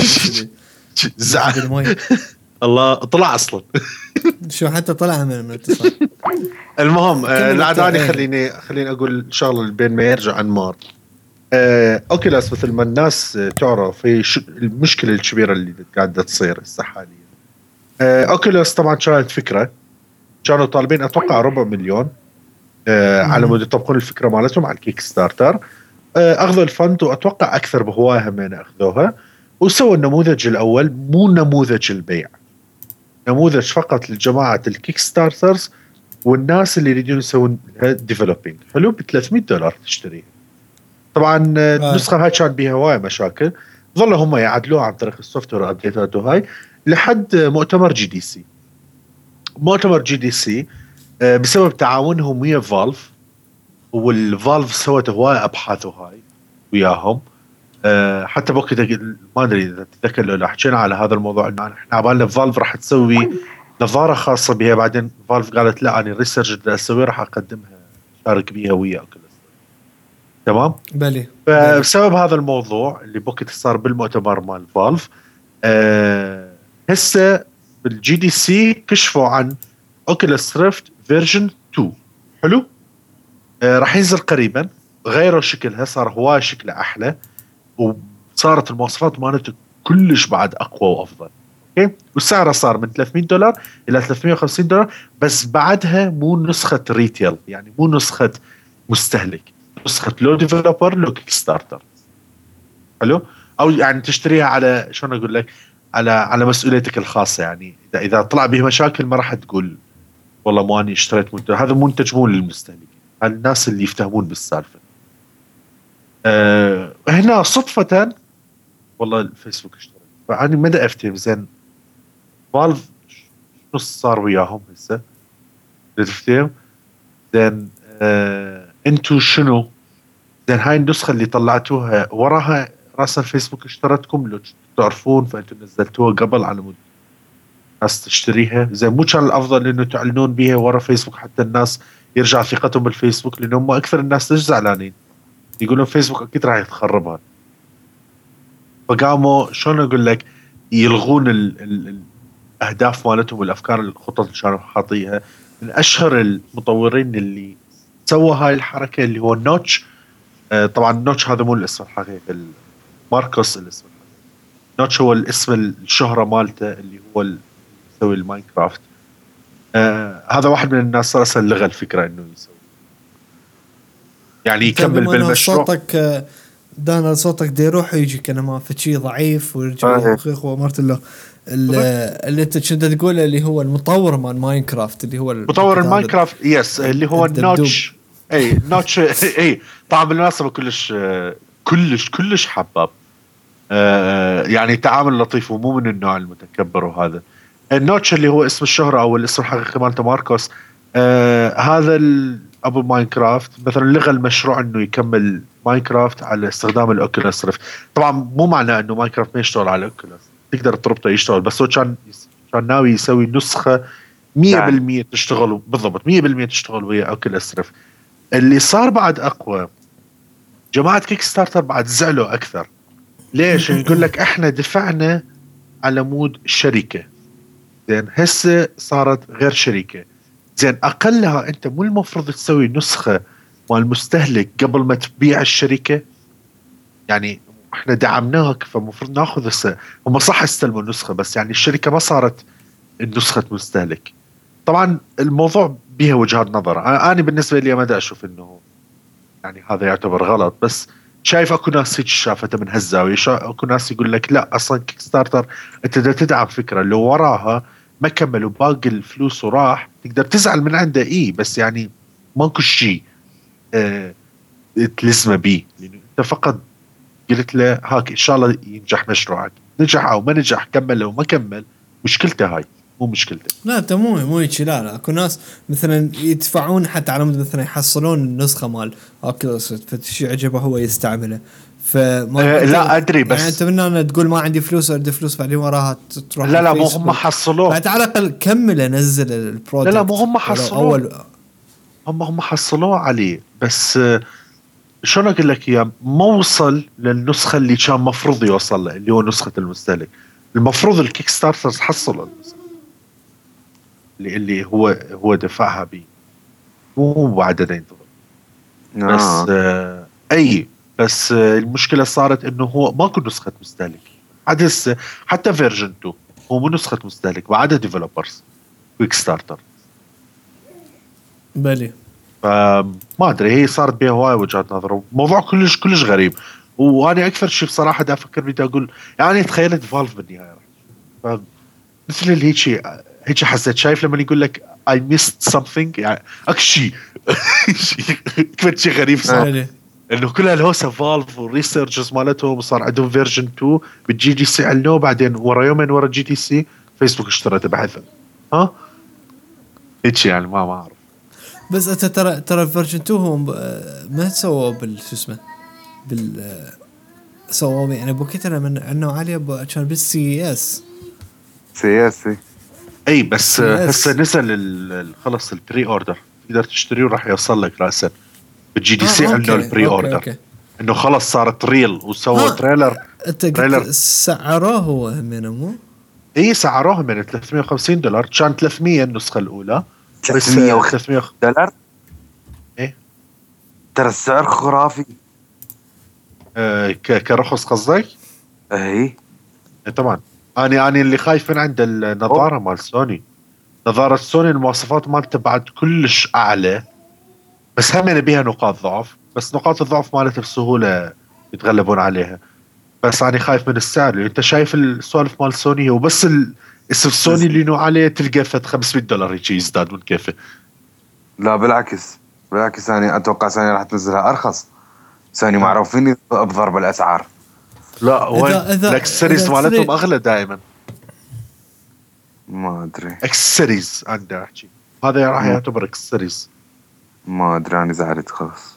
زعل الله طلع اصلا شو حتى طلع من الاتصال. المهم العداني خليني خليني اقول شغله بين ما يرجع انمار آه، اوكيلاس مثل ما الناس تعرف هي المشكله الكبيره اللي قاعده تصير هسه حاليا. آه، اوكيلاس طبعا كانت فكره كانوا طالبين اتوقع ربع مليون آه، على مود يطبقون الفكره مالتهم على الكيك ستارتر. اخذوا الفند واتوقع اكثر بهواها من اخذوها وسووا النموذج الاول مو نموذج البيع نموذج فقط لجماعه الكيك ستارترز والناس اللي يريدون يسوون ديفلوبينج حلو ب ثلاثمية دولار تشتريها. طبعا النسخه هاي كان بيها هوايه مشاكل ظلوا هم يعدلوها عن طريق السوفت وير ابديتات وهاي لحد مؤتمر جي دي سي. مؤتمر جي دي سي بسبب تعاونهم ويا فالف والفالف سوت هواية أبحاث وهاي وياهم أه حتى بوقت ما ادري اذا تتذكر لو حكينا على هذا الموضوع انه احنا عبالنا فالف راح تسوي نظاره خاصه بها، بعدين فالف قالت لا انا الريسيرش اللي اسويه راح اقدمها شارك بيها ويا اوكيولس. تمام. بلي فبسبب هذا الموضوع اللي بوقت صار بالمؤتمر مال فالف أه هسه بالجي دي سي كشفوا عن اوكيولس ريفت فيرجن تو. حلو. أه راح ينزل قريبا، غيروا شكلها صار هواي شكله احلى، وصارت المواصفات مالته كلش بعد اقوى وافضل. اوكي. والسعر صار من ثلاثمية دولار الى ثلاثمية وخمسين دولار، بس بعدها مو نسخه ريتيل، يعني مو نسخه مستهلك، نسخه لو ديفلوبر لو كيك ستارتر. حلو. او يعني تشتريها على شلون اقول لك، على على مسؤوليتك الخاصه، يعني اذا اذا طلع به مشاكل ما راح تقول والله مو اني اشتريت منتج، هذا منتج مو للمستهلك، الناس اللي يفتهمون بالسالفه. أه هنا صدفه والله الفيسبوك اشترى، فاني ما افتهم زين فالف شو صار وياهم هسه، تفتهم زين أه انتو شنو زين هاي النسخه اللي طلعتوها وراها راسا فيسبوك اشترتكم لو تعرفون، فانتو نزلتوها قبل على مود الناس تشتريها. زين مو كان الافضل انه تعلنون بيها ورا فيسبوك حتى الناس يرجع ثقتهم بالفيسبوك، لانه هم اكثر الناس ليش زعلانين يقولون فيسبوك اكيد راح يتخربها. فقاموا شلون اقول لك يلغون ال ال الاهداف مالتهم والافكار الخطط اللي كانوا حاطيها. من اشهر المطورين اللي سوى هاي الحركه اللي هو نوتش. آه طبعا نوتش هذا مو الاسم الحقيقي، ماركوس الاسم الحقيقي. نوتش هو الاسم الشهره مالته اللي هو اللي يسوي الماينكرافت. آه هذا واحد من الناس راسا لغى الفكره انه يسوي، يعني يكمل بالمشروع. صوتك دانا صوتك دي يروح ويجي كلمات فشي ضعيف ويرجع يخيخ ومرت له اللي انت كنت تقوله اللي هو المطور مال ماينكرافت اللي هو مطور الماينكرافت يس اللي هو النوتش. اي نوتش اي طبعا بالمناسبه كلش كلش كلش حباب. آه يعني تعامل لطيف ومو من النوع المتكبر. وهذا النوتش اللي هو اسم الشهرة او الاسم الحقيقي مالته ماركوس. آه هذا ابو ماينكرافت مثلا لغى المشروع انه يكمل ماينكرافت على استخدام الاوكيولس ريفت. طبعا مو معناه انه ماينكرافت ما يشتغل على الاوكيولس، تقدر تربطه يشتغل، بس هو كان كان ناوي يسوي نسخه مية بالمية تشتغل بالضبط مية بالمية تشتغل ويا اوكيولس ريفت. اللي صار بعد اقوى جماعه كيك ستارتر بعد زعلوا اكثر. ليش؟ يقول لك احنا دفعنا على مود شركه، زين هسه صارت غير شركه. زين اقلها انت مو المفروض تسوي نسخه مال المستهلك قبل ما تبيع الشركه؟ يعني احنا دعمناك فمفروض ناخذ هسه. هم صح استلموا النسخه بس يعني الشركه ما صارت النسخه مستهلك. طبعا الموضوع بها وجهات نظر. انا بالنسبه لي ما دا اشوف انه يعني هذا يعتبر غلط، بس شايف اكو ناس هيك شافته من هالزاويه. اكو ناس يقول لك لا اصلا كيك ستارتر انت دا تدعم فكره لو وراها ما كملوا باقي الفلوس وراح تقدر تزعل من عنده ايه، بس يعني ماكو شيء اه تلزمه بيه، لانه انت فقط قلت له هاك ان شاء الله ينجح مشروعك، نجح او ما نجح كمل لو ما كمل مشكلته هاي مو مشكلته. لا انت مو مو هيك. لا لا اكو ناس مثلا يدفعون حتى على مود مثلا يحصلون النسخه مال اوكيولس فشي عجبه هو يستعمله. فما أه لا ادري بس يعني انت من انا تقول ما عندي فلوس اريد فلوس بعدين وراها تروح. لا لا مو هم حصلوه بعد على الاقل كمل نزل البرودكت. لا لا مو هم حصلوه اول هم هم حصلوه عليه، بس شلون اقول لك اياه ما وصل للنسخه اللي كان مفروض يوصل له اللي هو نسخه المستهلك. المفروض الكيك ستارترز حصلوا النسخه اللي اللي هو هو دفعها بيه، مو بعد ينتظر. آه. بس آه اي بس آه المشكله صارت انه هو ماكو نسخه مستهلك عاد هسه. حتى فيرجن تو هو مو نسخه مستهلك بعدها ديفلوبرز كيك ستارتر. بلي فما ادري هي صارت بها هواي وجهات نظر. موضوع كلش كلش غريب. وانا اكثر شيء بصراحه دا افكر بدي اقول يعني تخيلت فالف بالنهايه مثل اللي هيك هيك حسيت شايف لما يقول لك I missed something يعني اكشي كيف شيء غريب صار انه كلها الهوسه فالف والريسيرشز مالتهم صار عندهم فيرجن تو بالجي دي سي علنوه بعدين ورا يومين ورا جي دي سي فيسبوك اشترته بحثا ها هيك يعني ما ما اعرف. بس انت ترى ترى فيرجن تو هم ما سووا بال شو اسمه بال سو يعني بوكيت انا من انه عاليه ب- كان بالسي اس سياسي. اي بس Yes. هسه نزل ال- ال- خلص البري اوردر، تقدر تشتريه وراح يوصل لك راسا بالجي دي سي. آه، عنده أوكي، البري أوكي، اوردر أوكي. انه خلص صارت ريل وسووا ها. تريلر. انت تريلر. قلت سعروه هو همينه مو؟ اي سعروها من ثلاثمية وخمسين دولار، كان ثلاثمية النسخه الاولى بس ثلاثمية وخ- ثلاثمية. دولار. ايه ترى السعر خرافي. آه ك- كرخص قصدك؟ اي إيه طبعا. انا انا اللي خايف من عند النظاره مال سوني. نظاره سوني المواصفات مالتها بعد كلش اعلى، بس هم بيها نقاط ضعف، بس نقاط الضعف مالتها بسهوله يتغلبون عليها. بس انا خايف من السعر، لأن انت شايف السوالف مال سوني هو بس ال- اسم سوني اللي نوع عليه تلقى فت خمسمية دولار هيك يزداد من كيفه. لا بالعكس، بالعكس انا اتوقع سوني راح تنزلها ارخص. سوني معروفين بضرب الاسعار. لا وين إذا- إذا- الاكسسوارز إذا مالتهم تريد- اغلى دائما. ما ادري اكسسوارز عنده احكي، هذا راح مم. يعتبر اكسسوارز. ما ادري انا زعلت خلاص.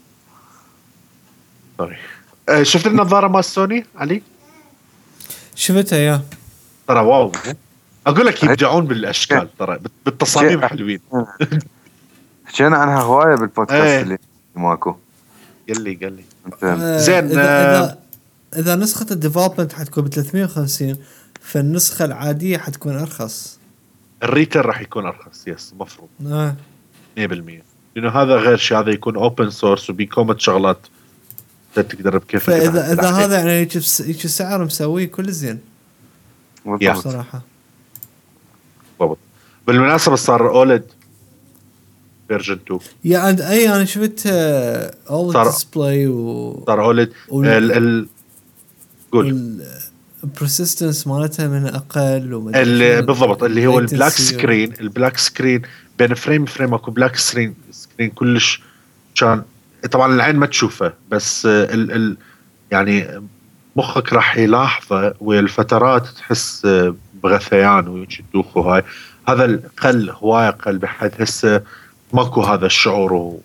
سوري. أه شفت النظاره مال سوني علي؟ شفتها يا ترى واو. اقول لك يبدعون بالاشكال، ترى بالتصاميم شيء- حلوين. حكينا عنها هوايه بالبودكاست ايه. اللي ماكو. قال لي قال لي انت آه، زين، اذا آه، اذا اذا نسخه الديفلوبمنت حتكون ب ثلاثمية وخمسين، فالنسخه العاديه حتكون ارخص. الريتيل راح يكون ارخص، يس مفروض آه. مية بالمية، لانه هذا غير شيء، هذا يكون اوبن سورس وبيكومة شغلات تقدر بكيفك. فاذا اذا هذا يعني هيك بس- هيك السعر مسويه كل زين يا. بالضبط. صراحه. بالضبط. بالمناسبة صار اولد فيرجن اثنين، يا عند اي انا شفت اول صار- ديسبلاي و صار اولد وال- ال ال قول البرسيستنس مالتها من اقل وما ال- بالضبط اللي هو البلاك latency و- سكرين. البلاك سكرين بين فريم فريم اكو بلاك سكرين سكرين كلش كان. طبعا العين ما تشوفه، بس ال ال يعني مخك راح يلاحظه والفترات تحس بغثيان ويدوخ وهاي. هذا القل هواي قل، بحيث هسه ماكو هذا الشعور و...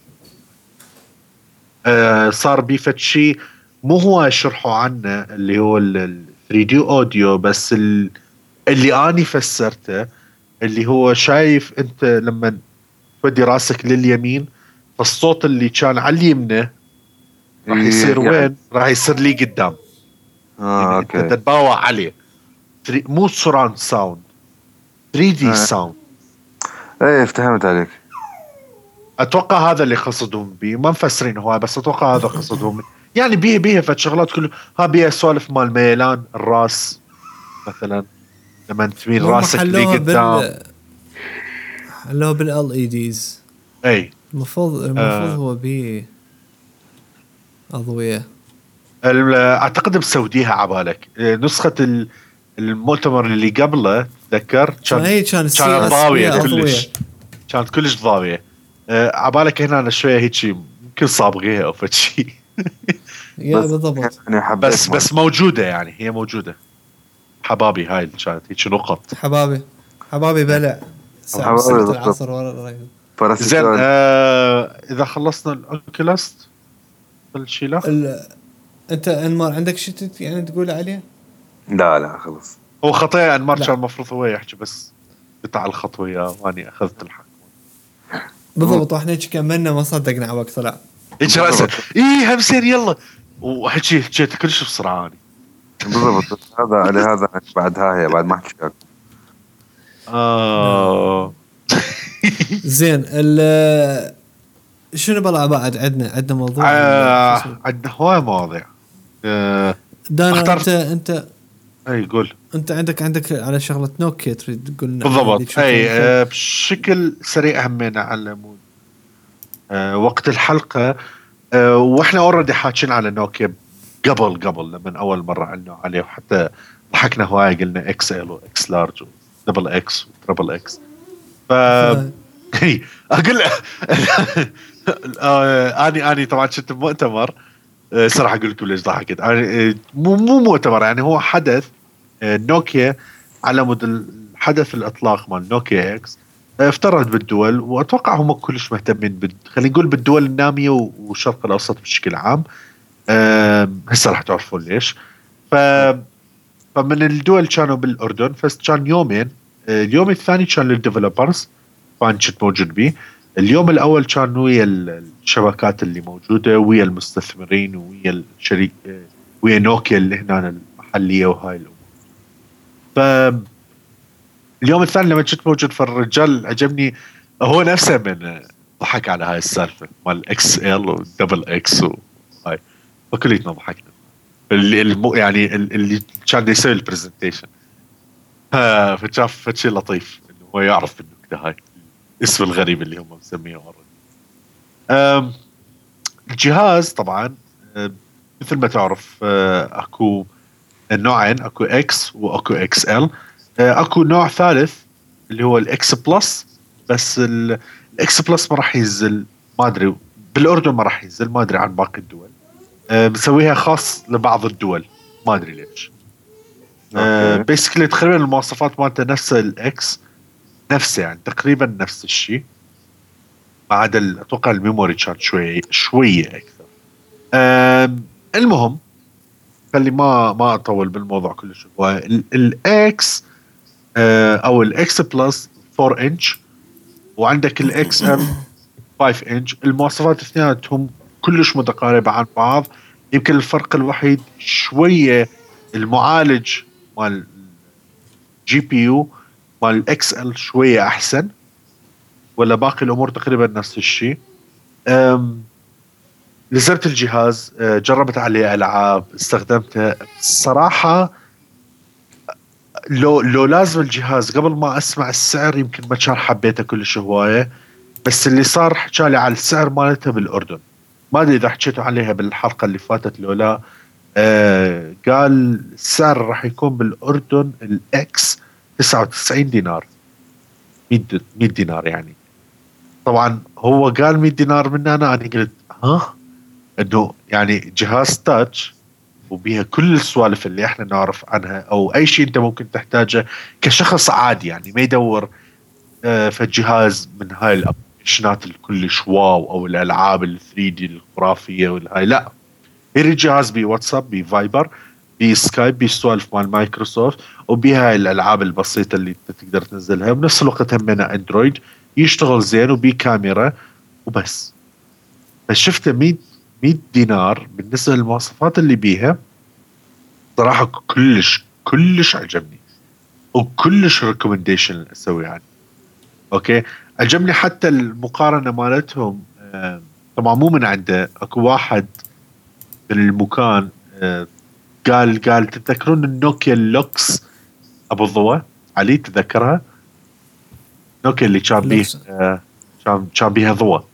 آه صار بيفت شيء مو هو شرحوا عنه اللي هو ال ثري دي اوديو، بس ال اللي اني فسرته اللي هو شايف انت لما تودي راسك لليمين، فالصوت اللي كان على اليمنى راح يصير يعني- وين؟ راح يصير لي قدام. اه يعني انت اوكي. تتباوع عليه. ثري- مو سراوند ساوند، ثري دي آه. ساوند. ايه افتهمت عليك. اتوقع هذا اللي قصدهم به، ما مفسرين هواي بس اتوقع هذا قصدهم. يعني بيه بيه فت شغلات كله. ها بيه سوالف مال ميلان الراس مثلا، لما تميل هم راسك لي حلوها قدام. بال حلوها بالال اي ديز. اي المفروض المفروض آه. هو بي اضويه. ال- اعتقد مسوديها عبالك. إيه، نسخة ال- المؤتمر اللي قبله تذكر كان كان هي كان كانت السي اس ضاوية فيها كلش، اضويه. كانت كلش ضاوية. آه، عبالك هنا أنا شوية هيك يمكن صابغيها او فد شيء. يا بس بالضبط. يعني حبيت بس ما- بس موجودة، يعني هي موجودة. حبابي هاي اللي كانت هيك نقط. حبابي حبابي بلع الساعة حبابي ستة بالضبط. العصر ورا الريل. فرست زين سؤال. آه اذا خلصنا الاوكيلاست كل شيء لا ال... انت انمار عندك شيء تت- يعني تقول عليه؟ لا لا خلص. هو خطأ انمار لا. كان المفروض هو يحكي، بس قطع الخطوة وياه واني اخذت الحق. بالضبط. واحنا هيك كملنا ما صدقنا عبك طلع. هيك راسا ايه همسين يلا، وحكي حكيت كلش بسرعة اني. بالضبط. هذا لهذا بعد هاي بعد ما احكي لك. اه زين ال شنو بلا بعد عندنا عندنا موضوع آه، ال- شو اسمه؟ عندنا هواي مواضيع. آه، دانا اخترت- انت انت اي قول. انت عندك عندك على شغله نوكيا تريد تقول لنا بالضبط. اللي تشوفها اي مثلاً. آه، بشكل سريع همينا على مود آه، وقت الحلقة. آه، واحنا اوريدي حاكين على نوكيا قبل قبل لما اول مرة علنوا عليه، وحتى ضحكنا هواي قلنا اكس ال واكس لارج ودبل اكس وتربل اكس. ف هي اقول آه، اني اني طبعا كنت بمؤتمر. آه، صراحه اقول لكم ليش ضحكت. أنا، آه، مو مو مؤتمر، يعني هو حدث آه، نوكيا على مود الحدث الاطلاق مال نوكيا اكس. آه، افترض بالدول، واتوقع هم كلش مهتمين بال... خلينا نقول بالدول الناميه والشرق الاوسط بشكل عام. هسه راح تعرفون ليش. ف فمن الدول كانوا بالاردن، فكان يومين. اليوم الثاني كان للديفلوبرز، فان كنت موجود بيه. اليوم الاول كان ويا الشبكات اللي موجوده، ويا المستثمرين، ويا الشريك، ويا نوكيا اللي هنا المحليه وهاي الامور. ف اليوم الثاني لما كنت موجود، فالرجال عجبني هو نفسه من ضحك على هاي السالفه مال اكس ال ودبل اكس وهاي، وكليتنا ضحكنا. اللي يعني اللي كان يسوي البرزنتيشن فشاف شيء لطيف انه هو يعرف النكته هاي، الاسم الغريب اللي هم مسمينه. الجهاز طبعا مثل ما تعرف اكو نوعين، اكو اكس واكو اكس ال. اكو نوع ثالث اللي هو الاكس بلس، بس الاكس بلس ما راح ينزل، ما ادري بالاردن ما راح ينزل، ما ادري عن باقي الدول. بسويها خاص لبعض الدول، ما ادري ليش. بيسكلي تقريبا المواصفات مالته نفس الاكس، نفسه يعني تقريبا نفس الشيء، ما عدا اتوقع الميموري كان شوي شويه اكثر. المهم خلي ما ما اطول بالموضوع كلش. هو الاكس او الاكس بلس فور انش، وعندك الاكس ال فايف انش. المواصفات اثنيناتهم كلش متقاربه عن بعض. يمكن الفرق الوحيد شويه المعالج مال جي بي يو مال الاكس ال شويه احسن، ولا باقي الامور تقريبا نفس الشيء. نزلت الجهاز، جربت عليه العاب، استخدمته الصراحه. لو لو لازم الجهاز قبل ما اسمع السعر يمكن ما كان حبيته كلش هوايه، بس اللي صار حكالي على السعر مالته بالاردن. ما ادري اذا حكيتوا عليها بالحلقه اللي فاتت لو لا. آه قال السعر راح يكون بالاردن الاكس تسعة وتسعين دينار، مية دينار يعني. طبعا هو قال مية دينار، من انا انا قلت ها انه يعني جهاز تاتش وبيها كل السوالف اللي احنا نعرف عنها، او اي شيء انت ممكن تحتاجه كشخص عادي، يعني ما يدور آه فالجهاز من هاي الابليكيشنات الكلش واو او الالعاب ال ثري دي الخرافيه والهاي. لا، يريد جهاز بي واتساب، بي فايبر، بي سكايب، بي سوالف مال مايكروسوفت، وبيها هاي الالعاب البسيطه اللي انت تقدر تنزلها. بنفس الوقت همنا اندرويد يشتغل زين وبي كاميرا وبس. فشفته مية مية دينار بالنسبه للمواصفات اللي بيها، صراحه كلش كلش عجبني، وكلش ريكومنديشن اسوي عنه. اوكي، عجبني حتى المقارنه مالتهم. آه طبعا مو من عنده، اكو واحد من المكان آه قال قال تتذكرون النوكيا اللوكس ابو الضوء علي؟ تذكرها نوكيا اللي كان بيه آه كان كان بيها ضوء.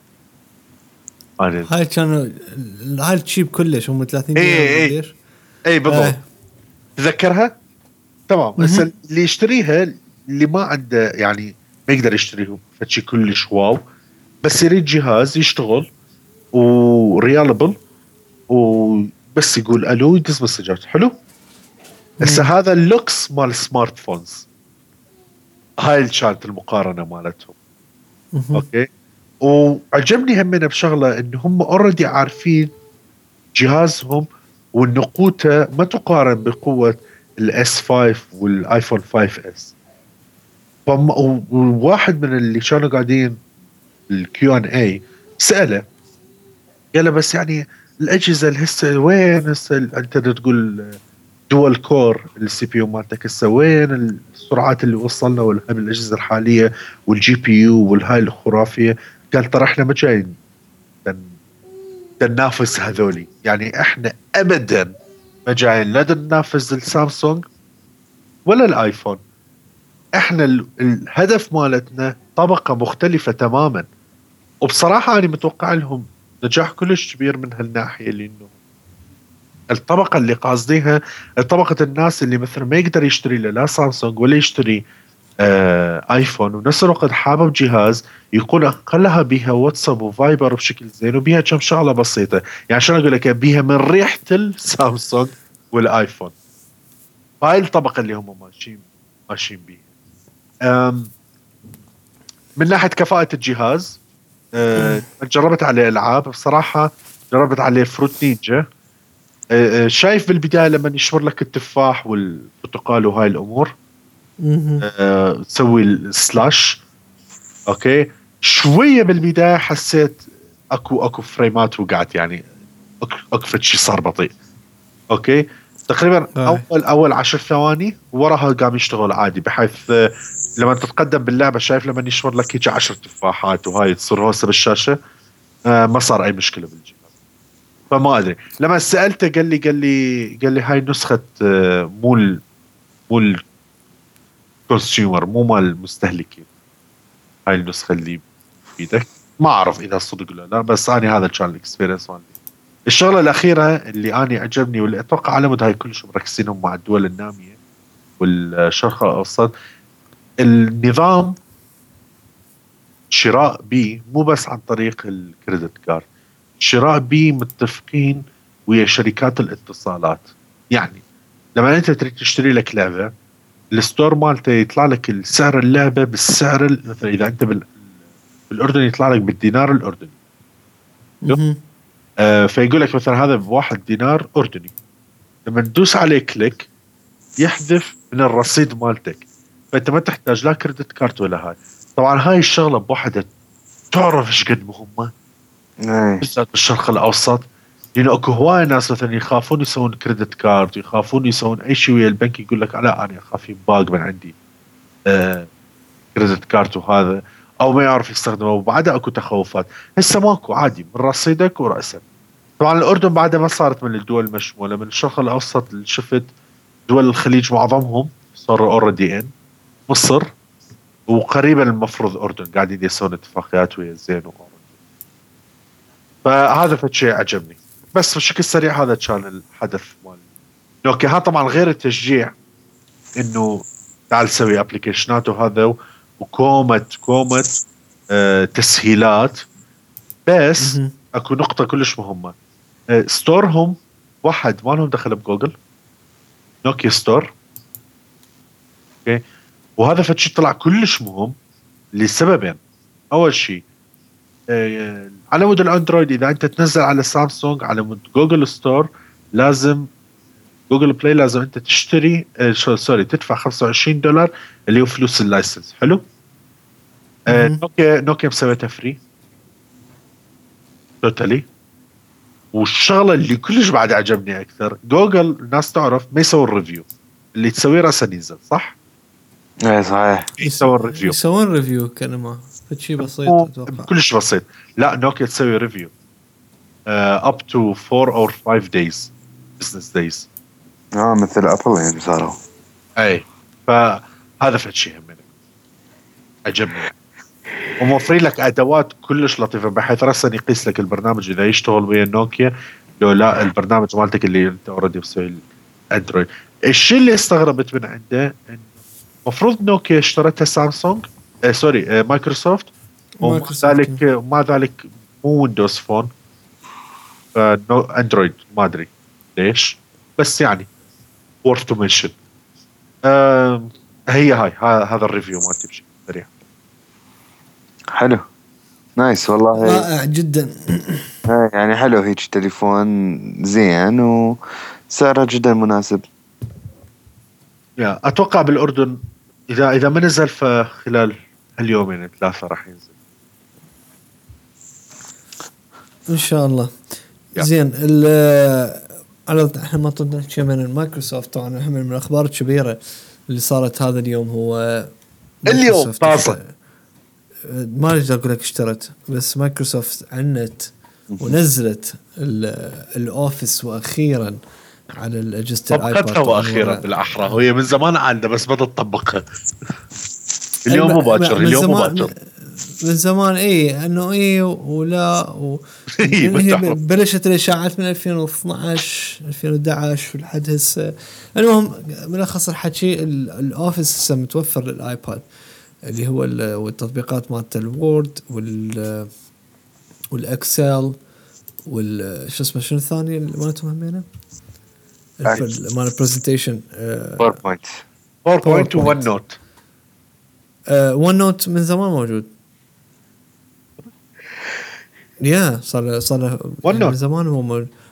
هاي كانوا هاي الشيب كلش هم ثلاثين دينار. اي اي اي بالضبط. آه. تذكرها تمام. بس اللي يشتريها اللي ما عنده يعني ما يقدر يشتريه فشي كلش واو، بس يريد جهاز يشتغل وريالبل وبس يقول الو يدز مسجات حلو. هسه هذا اللوكس مال سمارت فونز، هاي اللي كانت المقارنه مالتهم. اوكي، وعجبني همنا بشغله ان هم اوريدي عارفين جهازهم وان قوته ما تقارن بقوه الاس فايف والايفون فايف اس. وواحد من اللي كانوا قاعدين الكيو ان اي سأله، قال بس يعني الاجهزه هسه وين؟ هسه انت تقول دول كور السي بي يو مالتك هسه وين السرعات اللي وصلنا والاجهزه الحاليه والجي بي يو والهاي الخرافيه؟ قال ترى احنا ما جايين ننافس هذولي، يعني احنا ابدا ما جايين لا ننافس السامسونج ولا الايفون. احنا الهدف مالتنا طبقة مختلفة تماما. وبصراحة انا متوقع لهم نجاح كلش كبير من هالناحية، لانه الطبقة اللي قاصديها طبقة الناس اللي مثلا ما يقدر يشتري له لا سامسونج ولا يشتري آه ايفون، ونفس الوقت حابب جهاز يكون اقلها بيها واتساب وفايبر بشكل زين وبيها كم شغلة بسيطة. يعني عشان اقول لك بيها من ريحة السامسونج والايفون. هاي الطبقة اللي هم ماشيين ماشيين بيها. من ناحية كفاءة الجهاز، أه جربت عليه ألعاب بصراحة. جربت عليه فروت نينجا، آه، آه، شايف بالبدايه لما يشمر لك التفاح والبرتقال وهاي الامور، مهم. آه، تسوي السلاش. اوكي شويه بالبدايه حسيت اكو اكو فريمات وقعت، يعني أك- اكفت شيء صار بطيء. اوكي تقريبا آه. اول اول عشر ثواني وراها قام يشتغل عادي، بحيث آه، لما تتقدم باللعبه شايف لما يشمر لك يجي عشر تفاحات وهاي تصير هوسه بالشاشه، آه، ما صار اي مشكله بالجهاز. فما ادري لما سالته قال لي قال لي قال لي هاي نسخه آه، مو ال- مو الكونسيومر، مو مال المستهلكين، هاي النسخه اللي بيدك. ما اعرف اذا صدق ولا لا، بس اني هذا كان الاكسبيرينس مالي. الشغله الاخيره اللي اني عجبني واللي اتوقع على مود هاي كلش مركزينهم مع الدول الناميه والشرق الاوسط، النظام شراء بي مو بس عن طريق الكريدت كارد، شراء بي متفقين ويا شركات الاتصالات. يعني لما انت تريد تشتري لك لعبه، الستور مالته يطلع لك السعر اللعبه بالسعر ال- مثلا اذا انت بال- بالاردن يطلع لك بالدينار الاردني. مهم. آه فيقول لك مثلا هذا بواحد دينار اردني، لما تدوس عليه كليك يحذف من الرصيد مالتك، فانت ما تحتاج لا كريدت كارت ولا هاي. طبعا هاي الشغله بوحدها تعرف ايش قد مهمه ايه بالذات بالشرق الاوسط، لانه اكو هواي ناس مثلا يخافون يسوون كريدت كارد، يخافون يسوون اي شيء ويا البنك، يقول لك لا انا اخاف ينباق من عندي آه كريدت كارد وهذا، او ما يعرف يستخدمه، وبعدها اكو تخوفات. هسه ماكو، عادي من رصيدك وراسك. طبعا الاردن بعدها ما صارت من الدول المشموله، من الشرق الاوسط اللي شفت دول الخليج معظمهم صاروا اوريدي ان، مصر وقريبا المفروض الاردن قاعدين يسوون اتفاقيات ويا الزين وأوروبا. فهذا فد شيء عجبني. بس بشكل سريع هذا كان الحدث مال نوكيا. ها طبعا غير التشجيع انه تعال سوي ابلكيشنات وهذا، وكومة كومة آه تسهيلات. بس مهم. اكو نقطة كلش مهمة، آه ستورهم واحد ما لهم دخل بجوجل، نوكيا ستور. اوكي وهذا فشي طلع كلش مهم لسببين. اول شيء آه على مود الاندرويد اذا انت تنزل على سامسونج على مود جوجل ستور، لازم جوجل بلاي لازم انت تشتري آه شو- سوري تدفع خمسة وعشرين دولار اللي هو فلوس اللايسنس. حلو. آه مهم. نوكيا نوكيا مسويتها فري توتالي. والشغله اللي كلش بعد عجبني اكثر، جوجل الناس تعرف ما يسوي الريفيو، اللي تسويه راسا ينزل صح، ايه صحيح. يس- يسوي الريفيو يسوون ريفيو كلمة شيء بسيط مو اتوقع. كلش بسيط. لا نوكيا تسوي ريفيو اب تو four or five days business days. اه مثل ابل يعني صاروا. اي فهذا فد شيء همنا عجبني، وموفرين لك ادوات كلش لطيفه، بحيث راسا يقيس لك البرنامج اذا يشتغل ويا نوكيا لو لا البرنامج مالتك اللي انت اوريدي مسوي الاندرويد. الشيء اللي استغربت من عنده انه المفروض نوكيا اشترتها سامسونج آه سوري آه مايكروسوفت، ومع مايكروسوفت. ذلك ومع ذلك مو ويندوز فون، فنو اندرويد ما ادري ليش، بس يعني worth to mention. آه هي هاي ها- هذا الريفيو مالتي بشكل سريع. حلو نايس والله. رائع جدا. إيه، يعني حلو هيك تليفون زين وسعره جدا مناسب. يا اتوقع بالاردن اذا اذا ما نزل فخلال اليومين ثلاثه راح ينزل ان شاء الله. يا. زين ال على احنا ما طلعنا شيء من المايكروسوفت، طبعا هم من الاخبار الكبيره اللي صارت هذا اليوم هو اليوم مايكروسوفت طازة. اشت- ما اقدر اقول لك اشترت، بس مايكروسوفت عنت ونزلت ال- الاوفيس واخيرا على الاجهزه الايباد. طبقتها طبعاً واخيرا هو- بالاحرى، هي من زمان عندها بس بدها تطبقها اليوم الم- مباشر، من اليوم زمان مباشر. من زمان اي انه اي ولا و... إي، هي بتعرف. بلشت الاشاعات من ألفين واثناشر ألفين وأحد عشر لحد هسه. المهم ملخص الحكي ال- الاوفيس هسه متوفر للايباد، اللي هو ال- والتطبيقات مالت الوورد وال والاكسل وال شو اسمه شنو الثاني اللي مالتهم همينه البر- مال البرزنتيشن باوربوينت. باوربوينت وون نوت. ون نوت من زمان موجود. يا صار صار OneNote. من زمان هو موجود.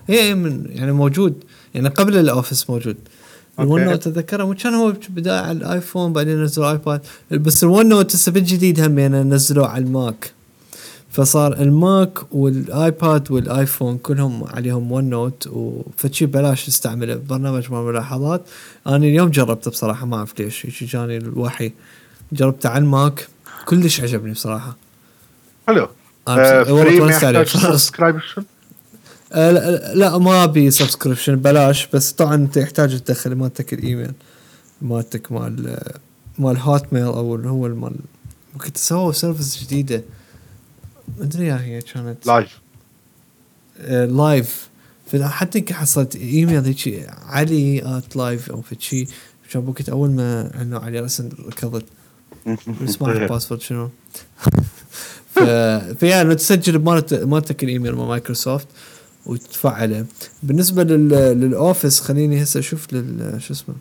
هي من يعني موجود يعني قبل الاوفيس موجود. الون نوت اتذكره كان هو بدايه على الايفون بعدين نزلوا ايباد بس الون نوت هسه بالجديد هم يعني نزلوه على الماك فصار الماك والايباد والايفون كلهم عليهم ون نوت وفتشي بلاش تستعمله برنامج مال ملاحظات. انا اليوم جربته بصراحه ما اعرف ليش يجي جاني الوحي جربته على الماك كلش عجبني بصراحه. حلو آه فري ما يحتاج سبسكرايبشن آه لا, لا ما ابي سبسكريبشن بلاش بس طبعا انت يحتاج تدخل مالتك الايميل مالتك مال مال هوت ميل او اللي هو المال ممكن تسوي سيرفيس جديده ما ادري هي كانت لايف آه لايف حتى انك حصلت ايميل هيك علي ات لايف او في شيء عشان بوقت اول ما انه علي رسم ركضت اسمع الباسورد شنو ف فيعني تسجل مالت مالتك الايميل مال مايكروسوفت وتفعله. بالنسبه لل للاوفيس خليني هسه اشوف لل شو اسمه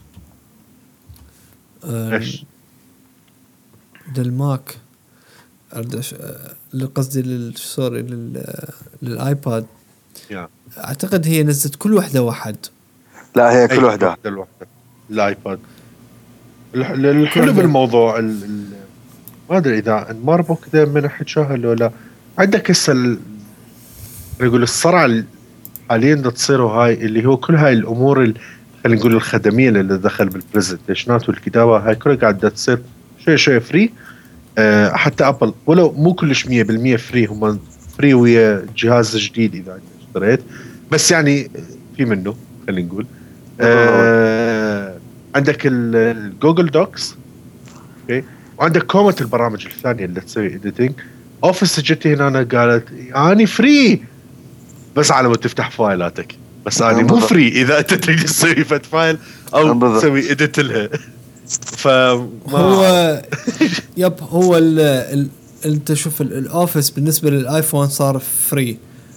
ايش للماك اردش قصدي للسوري لل للايباد yeah. اعتقد هي نزلت كل وحده واحد. لا هي كل وحده الوحده الايباد. الحلو بالموضوع ال... ال... ما ادري اذا انمربو كذا من حكاها لو لا عندك هسه ال... نقول الصرع حاليا دا تصيروا هاي اللي هو كل هاي الامور ال... خلينا نقول الخدميه اللي دخل بالبرزنتيشنات والكتابه هاي كلها قاعده تصير شوي شوي فري. أه حتى ابل ولو مو كلش مية بالمية فري هم فري ويا جهاز جديد اذا اشتريت بس يعني في منه خلينا نقول. أه عندك الجوجل دوكس اوكي وعندك كومة البرامج الثانيه اللي تسوي اديتنج. اوفيس جتي هنا أنا قالت اني فري بس على ما تفتح فايلاتك بس اني مو فري اذا انت تريد تسوي فت فايل او تسوي اديت لها. فما هو يب هو ال ال انت شوف الاوفيس بالنسبه للايفون صار فري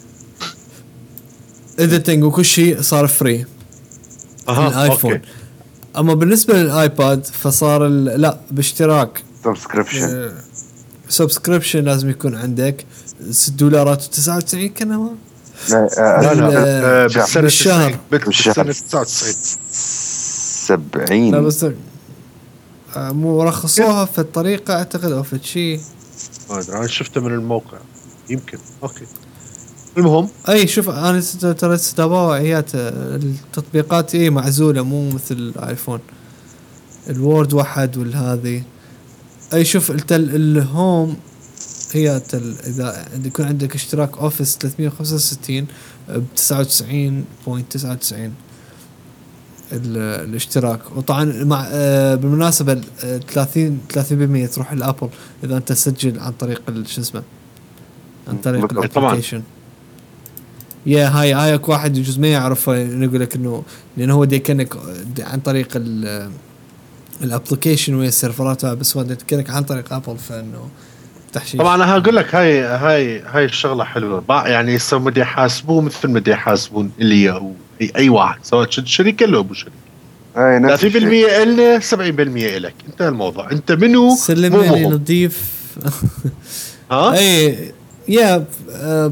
اديتنج وكل شيء صار فري أه. الايفون أوكي. اما بالنسبه للايباد فصار لا باشتراك سبسكريبشن سبسكريبشن لازم يكون عندك ستة دولارات وتسعة وتسعين كنا لا لا لا بالشهر بالسنة تسعة وتسعين سبعين لا بس مو رخصوها في الطريقة اعتقد او في شيء ما ادري انا شفته من الموقع يمكن اوكي. المهم اي شوف انا ترى تتابعوا ايات التطبيقات اي معزولة مو مثل الايفون الوورد واحد والهذه اي شوف الهوم هي اذا يكون عندك اشتراك اوفيس ثلاثمية وخمسة وستين ب تسعة وتسعين فاصلة تسعة وتسعين الاشتراك. وطبعا مع آه بالمناسبه ثلاثين ثلاثين بالمية تروح الابل اذا انت تسجل عن طريق شو اسمه عن طريق الابلكيشن. يا هاي هايك واحد يجوز ما يعرف نقول لك انه لانه هو دي كانك عن طريق الابلكيشن ويا السيرفرات بس هو كانك عن طريق ابل فانه تحشيش. طبعا انا هقول لك هاي هاي هاي الشغله حلوه يعني يسوي مدي يحاسبوه مثل مدي يحاسبون اللي او اي, أي واحد سواء شركه لو ابو شركه ثلاثين بالمية إلنا سبعين بالمية إلك انتهى الموضوع. انت منو سلمني نضيف ها اي يا آه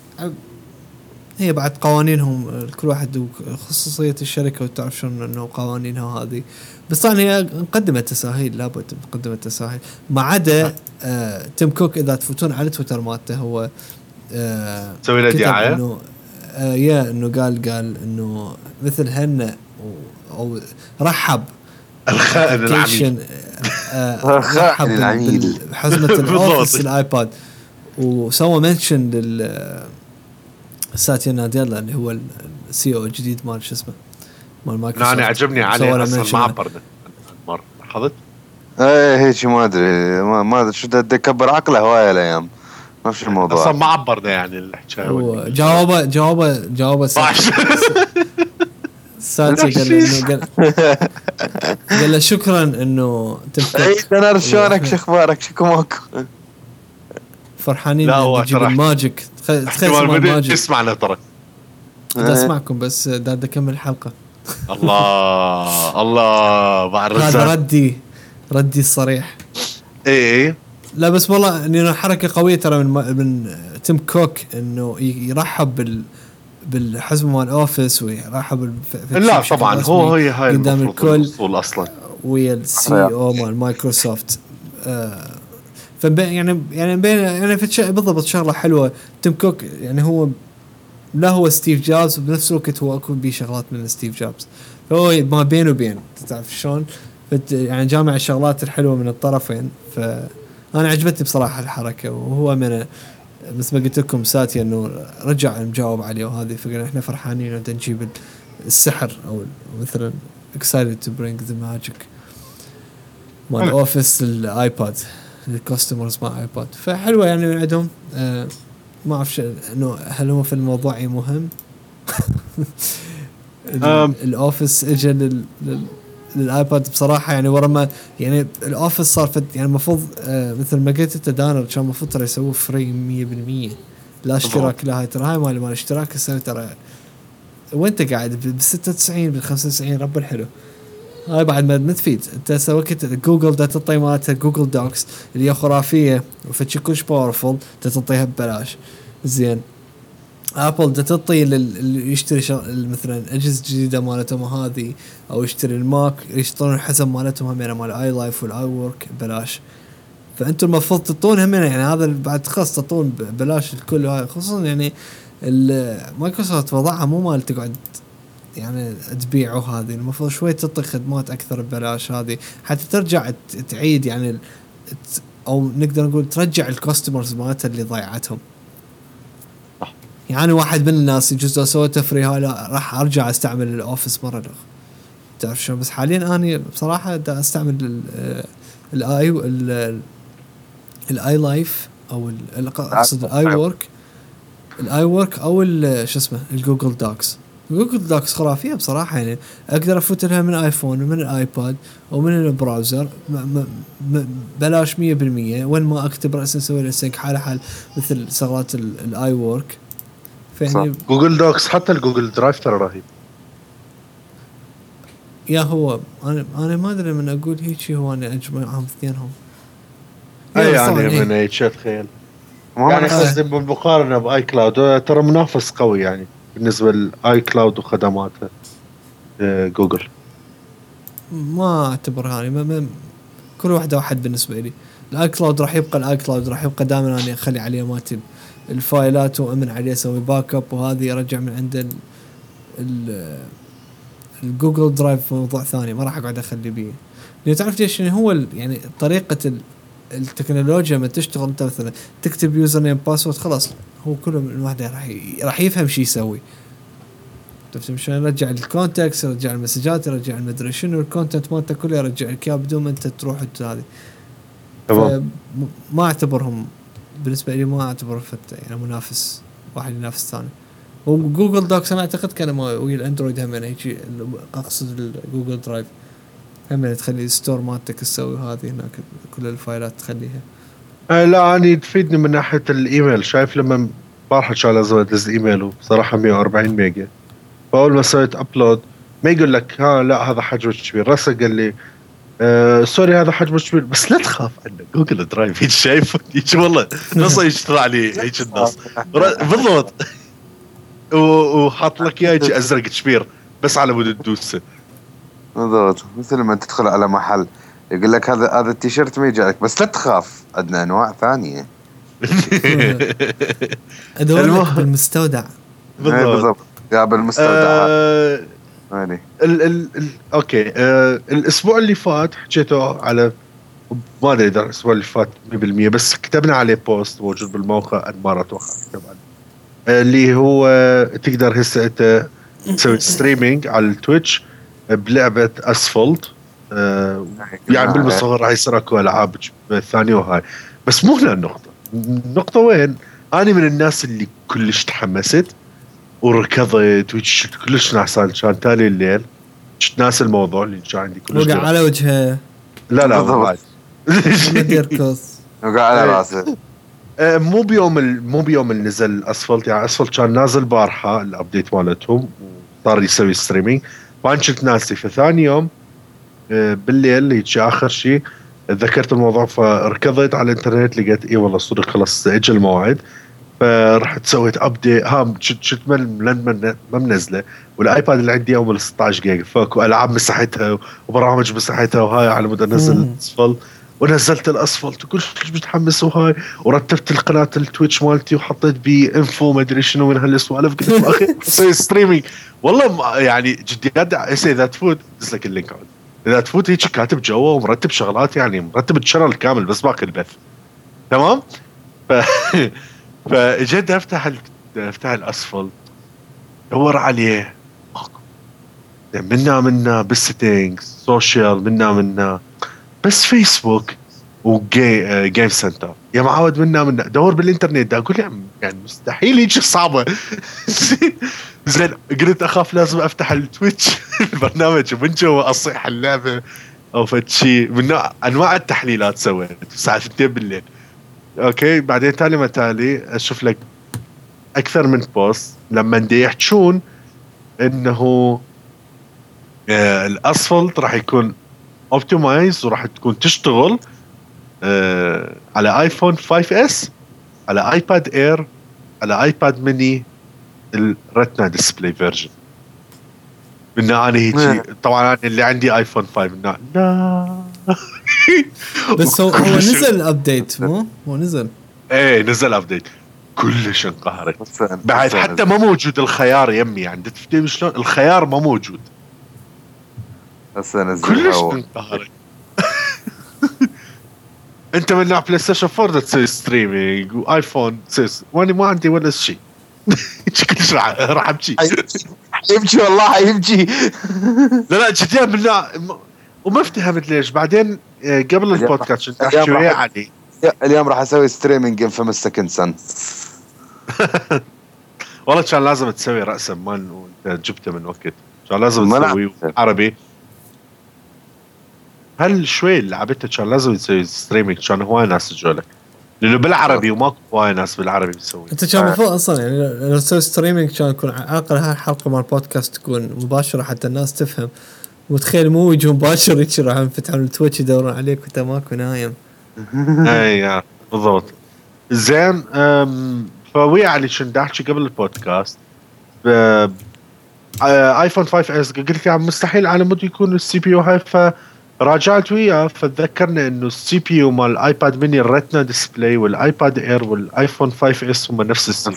هي بعد قوانينهم كل واحد وخصوصية الشركة وتعرف شلون انه قوانينها هذه بس طبعا هي مقدمة تساهيل لابد مقدمة تساهيل ما عدا آه تيم كوك اذا تفوتون على تويتر مالته هو آه سوي له دعاية انه آه يا انه قال قال انه مثل هن او رحب الخائن العميل آه رحب بحزمة الاوفيس الايباد وسوى منشن لل ساتيا ناديلا اللي هو السي او الجديد مال شو اسمه مال مايكروسوفت. انا عجبني عليه اصلا ما عبرنا مره لاحظت ايه هيك ما ادري ما ادري شو بده يكبر عقله هوايه الايام ما في الموضوع اصلا ما عبرنا يعني الحكايه جاوبه جاوبه جاوبه ساتيا قال انه قال قال له شكرا انه تبقى انا شلونك شو اخبارك شو كماكو فرحانين نجيب الماجيك تخيل اسمعنا ترى بدي اسمعكم بس دا اكمل الحلقه. الله الله بعد هذا ردي ردي الصريح. ايه لا بس والله انه حركه قويه ترى من من تيم كوك انه يرحب بال بالحزمه مال اوفيس وراحوا بال لا طبعا هو هي هاي قدام الكل اصلا ويا السي او مال مايكروسوفت. آه فبين يعني يعني بين يعني في شيء بالضبط شغله حلوه. تيم كوك يعني هو لا هو ستيف جوبز وبنفس الوقت هو اكو بيه شغلات من ستيف جوبز، فهو ما بين وبين تعرف شلون يعني جامع الشغلات الحلوه من الطرفين. فانا عجبتني بصراحه الحركه، وهو من مثل ما قلت لكم ساتيا انه رجع المجاوب عليه وهذه، فقلنا احنا فرحانين انه نجيب السحر او مثلا excited to bring the magic مال اوفيس الايباد للكاستمرز مع ايباد. فحلوه يعني عندهم. آه ما اعرف انه هل هو في الموضوع مهم. الاوفيس اجى لل للايباد بصراحه يعني ورا ما يعني الاوفيس صار فد يعني المفروض آه مثل ما قلت انت دانر كان المفروض ترى يسووه فري مية بالمية لا اشتراك. لا هاي ترى هاي مال مال اشتراك يسوي ترى وانت قاعد ب ستة وتسعين ب خمسة وتسعين رب الحلو. هاي بعد ما تفيد انت سويت جوجل دا تعطي مالتها جوجل دوكس اللي هي خرافيه وفتش كلش باورفول تعطيها ببلاش. زين ابل دا تعطي اللي يشتري مثلا اجهزه جديده مالتهم هذه او يشتري الماك يشترون الحزم مالتهم هم مال اي لايف والاي وورك ببلاش. فانتم المفروض تعطون هم يعني هذا بعد خاص تعطون ببلاش الكل. هاي خصوصا يعني مايكروسوفت وضعها مو مال تقعد يعني تبيعوا هذه، المفروض شوي تعطي خدمات اكثر ببلاش هذه حتى ترجع تعيد يعني او نقدر نقول ترجع الكاستمرز مالتها اللي ضيعتهم. يعني واحد من الناس يجوز لو سويته فري هاي لا راح ارجع استعمل الاوفيس مره اخرى تعرف شو. بس حاليا انا بصراحه دا استعمل الاي الاي لايف او اقصد الاي وورك الاي وورك او شو اسمه الجوجل دوكس. جوجل دوكس خرافيه بصراحه يعني اقدر افوت لها من ايفون ومن الايباد ومن البراوزر بلاش مية بالمية وين ما اكتب راسا اسوي له سينك حال حال مثل شغلات الاي وورك. فيعني جوجل دوكس حتى الجوجل درايف ترى رهيب. يا هو انا انا ما ادري من اقول هيك هو انا اجمعهم اثنينهم اي يعني من هيك تخيل يعني قصدي بالمقارنه باي كلاود ترى منافس قوي يعني بالنسبه للاي كلاود وخدماته جوجل. ما اعتبر هاني ما ما كل واحده واحد بالنسبه لي. الاي كلاود راح يبقى الاي كلاود راح يبقى دائما انا اخلي عليه مالتي الفايلات وامن عليه اسوي باك اب وهذه يرجع من عند ال ال الجوجل درايف موضوع ثاني ما راح اقعد اخلي بيه. لان تعرف ليش يعني هو يعني طريقه التكنولوجيا ما تشتغل انت مثلا تكتب يوزر نيم باسورد خلاص هو كله من واحده راح راح يفهم شو يسوي. تفهم شلون يرجع الكونتاكس يرجع المسجات يرجع المدري شنو الكونتنت مالته كله يرجع لك بدون ما انت تروح هذه. ما اعتبرهم بالنسبه لي ما اعتبر فتى يعني منافس واحد ينافس ثاني. وجوجل دوكس انا اعتقد كان ما ويا الاندرويد هم هيك اقصد الجوجل درايف هم تخلي الستور مالتك تسوي هذه هناك كل الفايلات تخليها. أه لا أنا تفيدني من ناحيه الايميل. شايف لما بارحه كان لازم ادز ايميل بصراحه مية وأربعين ميجا فاول ما سويت ابلود ما يقول لك ها لا هذا حجمه كبير. راسه قال لي أه سوري هذا حجمه كبير بس لا تخاف عنه جوجل درايف هيك شايف هيك والله نص يشتري عليه هيك النص بالضبط وحاط لك اياه ازرق كبير بس على مود تدوسه بالضبط. مثل ما تدخل على محل يقول لك هذا هذا التيشيرت ما يجيك بس لا تخاف عندنا انواع ثانيه. ادور بالمستودع بالضبط يا بالمستودع يعني ال ال ال اوكي آه الاسبوع اللي فات حكيته على ما ادري اذا الاسبوع اللي فات مية بالمية بس كتبنا عليه بوست موجود بالموقع ما اتوقع كتب عنه آه اللي هو تقدر هسه انت تسوي ستريمينج على التويتش بلعبه اسفلت آه يعني بالمصور راح يصير اكو العاب ثانيه وهاي. بس مو هنا النقطه. النقطه وين انا من الناس اللي كلش تحمست وركضت وشفت كلش نعسان كان تالي الليل شفت ناس الموضوع اللي كان عندي كلش وقع على وجهه لا لا بعد يركض وقع على راسه مو بيوم ال... مو بيوم اللي نزل اسفلت يعني اسفلت كان نازل بارحه الابديت مالتهم وصار يسوي ستريمينج وانا كنت ناسي. فثاني يوم بالليل هيك اخر شيء تذكرت الموضوع فركضت على الانترنت لقيت اي والله صدق خلص اجى الموعد فرحت سويت ابديت ها شت شت من ما منزله والايباد اللي عندي اول ستة عشر جيجا فاكو العاب مسحتها وبرامج مسحتها وهاي على مود انزل اصفل ونزلت الاسفلت وكل شيء متحمس وهاي ورتبت القناه التويتش مالتي وحطيت بي انفو ما ادري شنو من هالسوالف قلت اخي اسوي ستريمينج والله يعني جدي قاعد اسوي ذات فود دز لك اللينك اذا تفوت هيك كاتب جوا ومرتب شغلات يعني مرتب الشانل كامل بس باقي البث تمام ف فاجيت افتح ال... افتح الاسفل دور عليه منا منا بالسيتنجز سوشيال منا منا بس فيسبوك وجي جيم سنتر يا معود منا منا دور بالانترنت دا اقول يعني مستحيل هيك صعبه زين قلت اخاف لازم افتح التويتش البرنامج ومن جوا اصيح اللعبه او فد شيء من نوع انواع التحليلات سويت الساعه اثنين بالليل اوكي بعدين تالي ما تالي اشوف لك اكثر من بوست لما دي يحجون انه آه الاسفلت راح يكون اوبتمايز وراح تكون تشتغل آه على ايفون خمسة اس على ايباد اير على ايباد ميني الريتنا ديسبلاي فيرجن من انا هيجي طبعا انا اللي عندي ايفون خمسة من لا بس هو هو نزل ابديت مو هو نزل ايه نزل ابديت كلش انقهرت بعد حتى ما موجود الخيار يمي عندك تفتهم شلون الخيار ما موجود بس نزل كلش انقهرت انت من نوع بلاي ستيشن أربعة تسوي ستريمينج وايفون سيس وانا ما عندي ولا شيء كلش راح راح ابكي يبكي والله يبكي لا لا جديا بالله وما افتهمت ليش بعدين قبل البودكاست كنت احكي وياه علي اليوم راح اسوي ستريمينج انفيمس سكند سن والله كان لازم تسوي رأسا مان وانت جبته من وقت كان لازم تسوي عربي هل شوي لعبته كان لازم تسوي ستريمينج كان هواي ناس يجولك لانه بالعربي وماكو هواي ناس بالعربي بيسوي انت كان المفروض اصلا يعني لو تسوي ستريمينج كان يكون على الاقل هاي الحلقه مال البودكاست تكون مباشره حتى الناس تفهم وتخيل مو يجون مباشر يجي راح يفتحون التويتش يدورون عليك وانت ماكو نايم اي بالضبط زين فويا علي كنت احكي قبل البودكاست ايفون خمسة اس قلت يا مستحيل على مود يكون السي بي يو هاي فراجعت وياه فتذكرنا انه السي بي يو مال الايباد ميني الريتنا ديسبلاي والايباد اير والايفون خمسة اس هم نفس السي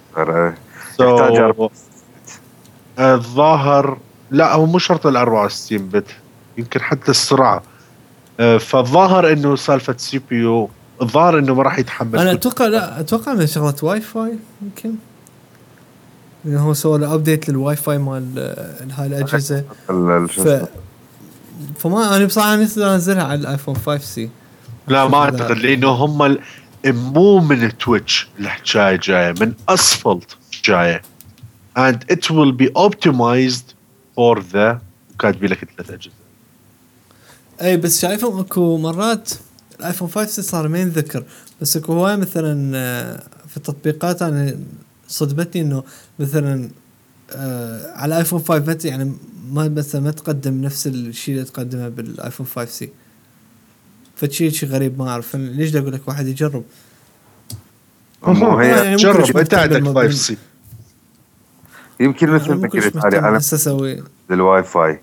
بي الظاهر لا هو مو شرط ال أربعة وستين بت يمكن حتى السرعه فالظاهر انه سالفه سي بي يو الظاهر انه ما راح يتحمل انا اتوقع لا اتوقع انه شغله واي فاي يمكن انه هو سوى له ابديت للواي فاي مال هاي الاجهزه ف... فما انا بصراحه نسيت انزلها على الايفون خمسة سي لا ما اعتقد لانه هم ال... مو من تويتش الحكايه جايه من اسفلت جايه and it will be optimized for the كاتبي لك ثلاث اجهزه اي بس شايفهم اكو مرات الايفون خمسة صار ما ينذكر بس اكو هواي مثلا في التطبيقات انا صدمتني انه مثلا آه على ايفون خمسة يعني ما مثلا ما تقدم نفس الشيء اللي تقدمه بالايفون خمسة سي فشيء شيء غريب ما اعرف ليش اقول لك واحد يجرب يعني جرب انت عندك خمسة سي يمكن مثل فكرة هذه انا اسوي الواي فاي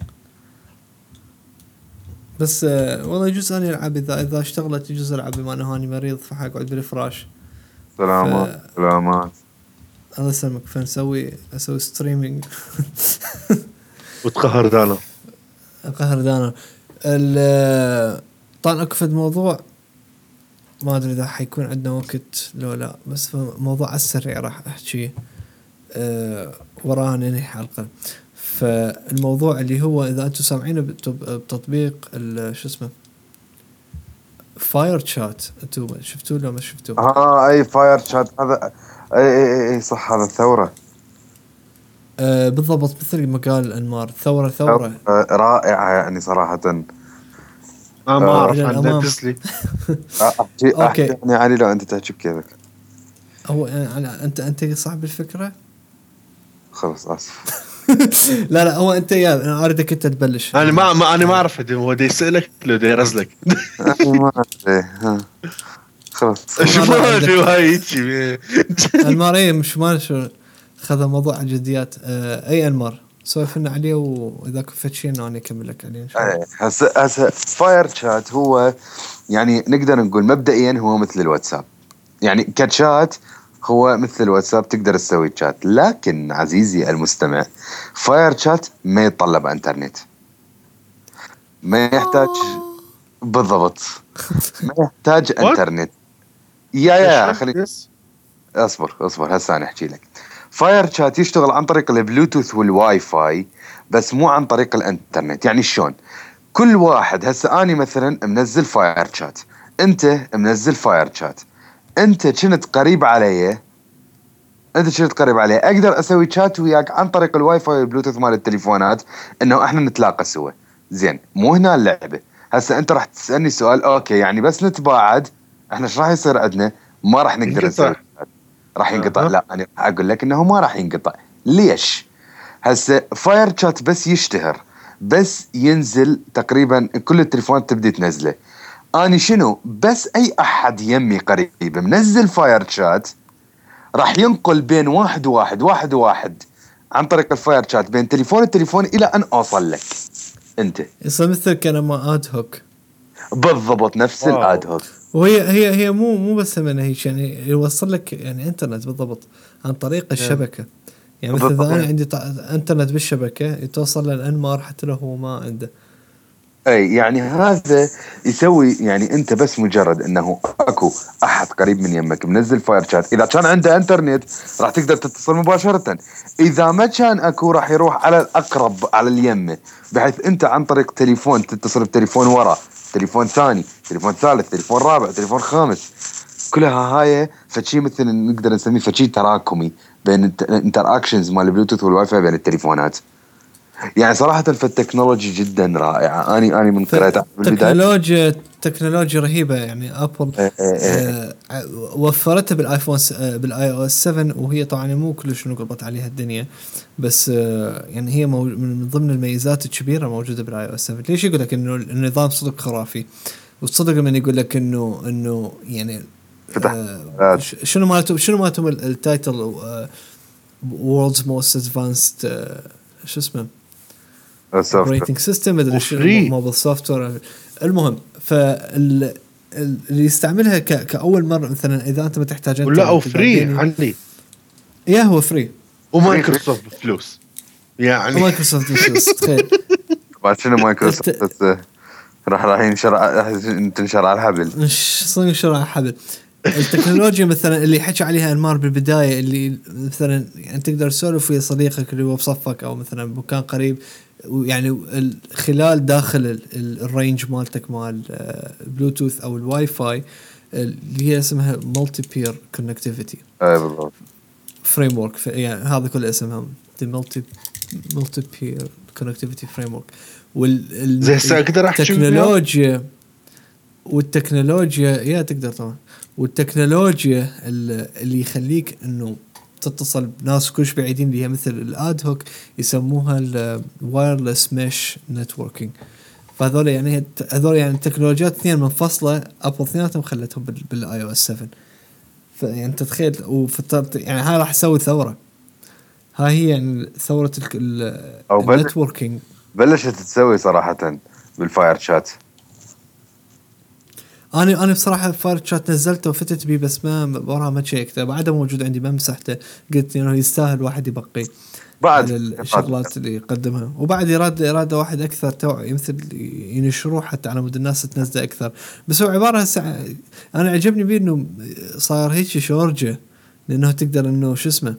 بس آه والله يجوز اني العب اذا اذا اشتغلت يجوز العب بما انه اني مريض فحقعد بالفراش سلامات ف... سلامات الله يسلمك فنسوي اسوي ستريمينج وتقهر دانا قهر دانا ال طبعا اكو فد موضوع ما ادري اذا حيكون عندنا وقت لو لا بس موضوع على السريع راح احكي أه وراها ننهي حلقه فالموضوع اللي هو اذا انتم سامعينه بتطبيق شو اسمه فاير شات انتم شفتوه ولا ما شفتوه اه اي فاير شات هذا اي اي اي صح هذا ثوره آه بالضبط مثل ما قال انمار ثوره ثوره آه رائعه يعني صراحه آه ما اعرف عن تسلي احكي احكي يعني علي لو انت تحكي بكيفك هو يعني انت انت صاحب الفكره خلص اسف لا لا هو انت يا انا اريدك انت تبلش انا ما, ما انا ما اعرف هو دي يسالك لو دي يرزلك ما ادري خلاص شوف شو هاي شيء انمار ايه مش مال شو خذ موضوع جديات. آه اي انمار سولف لنا عليه، واذا كفت شيء انا اكمل لك عليه ان شاء الله. ايه هسه هسه فاير شات هو يعني نقدر نقول مبدئيا هو مثل الواتساب، يعني كشات هو مثل الواتساب تقدر تسوي شات، لكن عزيزي المستمع فاير شات ما يتطلب انترنت، ما يحتاج بالضبط ما يحتاج انترنت. يا يا خليني اصبر اصبر هسه انا احكي لك. فاير شات يشتغل عن طريق البلوتوث والواي فاي، بس مو عن طريق الانترنت. يعني شلون؟ كل واحد هسه اني مثلا منزل فاير شات، انت منزل فاير شات، انت كنت قريب علي، انت كنت قريب علي، اقدر اسوي شات وياك عن طريق الواي فاي والبلوتوث مال التليفونات، انه احنا نتلاقى سوا. زين، مو هنا اللعبه. هسه انت راح تسالني سؤال، اوكي يعني بس نتباعد احنا ايش راح يصير عندنا؟ ما راح نقدر نسوي شات، راح ينقطع. أه. لا انا راح اقول لك انه ما راح ينقطع. ليش؟ هسه فاير شات بس يشتهر، بس ينزل تقريبا كل التليفونات تبدي تنزله. اني شنو؟ بس اي احد يمي قريب منزل فاير شات راح ينقل بين واحد وواحد واحد وواحد عن طريق الفاير شات بين تليفون التليفون الى ان اوصل لك انت. يصير مثل كان ما اد هوك. بالضبط نفس واو. الاد هوك. وهي هي هي مو مو بس من هيك، يعني يوصل لك يعني انترنت بالضبط عن طريق الشبكه. يعني مثل اذا انا عندي انترنت بالشبكه يتوصل للانمار حتى لو هو ما عنده. اي يعني هذا يسوي، يعني انت بس مجرد انه اكو احد قريب من يمك منزل فاير شات، اذا كان عنده انترنت راح تقدر تتصل مباشرة، اذا ما كان اكو راح يروح على الاقرب على اليمه، بحيث انت عن طريق تليفون تتصل بتليفون ورا، تليفون ثاني، تليفون ثالث، تليفون رابع، تليفون خامس، كلها هاي فشي مثل نقدر نسميه فشي تراكمي بين الانتراكشنز مال البلوتوث والواي فاي بين التليفونات. يعني صراحة فالتكنولوجي جدا رائعة. أني أني من قريتها بالبداية. تكنولوجيا تكنولوجيا رهيبة. يعني أبل إيه إيه إيه. آه وفرتها بالآيفون آه بالآي أو إس سفن، وهي طبعا مو كلش نقبط عليها الدنيا، بس آه يعني هي مو من ضمن الميزات الكبيرة موجودة بالآي أو إس سفن. ليش يقول لك إنه النظام صدق خرافي؟ والصدق من يقول لك إنه إنه يعني آه شنو مالته شنو مالته التايتل آه World's Most Advanced آه شو اسمه اوبريتنج سيستم مدري شنو موبايل سوفت وير. المهم فال اللي يستعملها ك... كاول مره مثلا اذا انت ما تحتاج انت ولا او فري عندي. يا هو فري ومايكروسوفت بفلوس يعني. ومايكروسوفت بفلوس تخيل. بعد شنو مايكروسوفت راح راح ينشر راح تنشر على الحبل. مش صار ينشر على الحبل. التكنولوجيا مثلا اللي حكى عليها انمار بالبدايه، اللي مثلا يعني تقدر تسولف ويا صديقك اللي هو بصفك او مثلا بمكان قريب، يعني خلال داخل الرينج مالتك مال بلوتوث او الواي فاي اللي هي اسمها مالتي بير كونكتيفيتي. اي بالضبط فريم ورك. يعني هذا كله اسمها مالتي مالتي بير كونكتيفيتي فريم ورك. والتكنولوجيا والتكنولوجيا يا تقدر طبعا والتكنولوجيا اللي يخليك انه تتصل بناس كلش بعيدين اللي هي مثل الاد هوك يسموها الوايرلس ميش نتوركينج. فهذول يعني هذول يعني تكنولوجيات اثنين منفصله، ابل اثنيناتهم خلتهم بالاي او اس سفن. فيعني تتخيل وفترت يعني هاي راح تسوي ثوره. هاي هي يعني ثوره النتوركينج بلشت تسوي صراحه بالفاير شات. انا انا بصراحه فاير شات نزلته وفتت بيه بس ما وراها ما شيكته، بعده موجود عندي ما مسحته، قلت انه يستاهل واحد يبقي بعد الشغلات اللي يقدمها، وبعد يراد اراده واحد اكثر توعي مثل ينشروه حتى على مود الناس تنزله اكثر. بس هو عباره هسه انا عجبني بيه انه صار هيك شورجه، لانه تقدر انه شو اسمه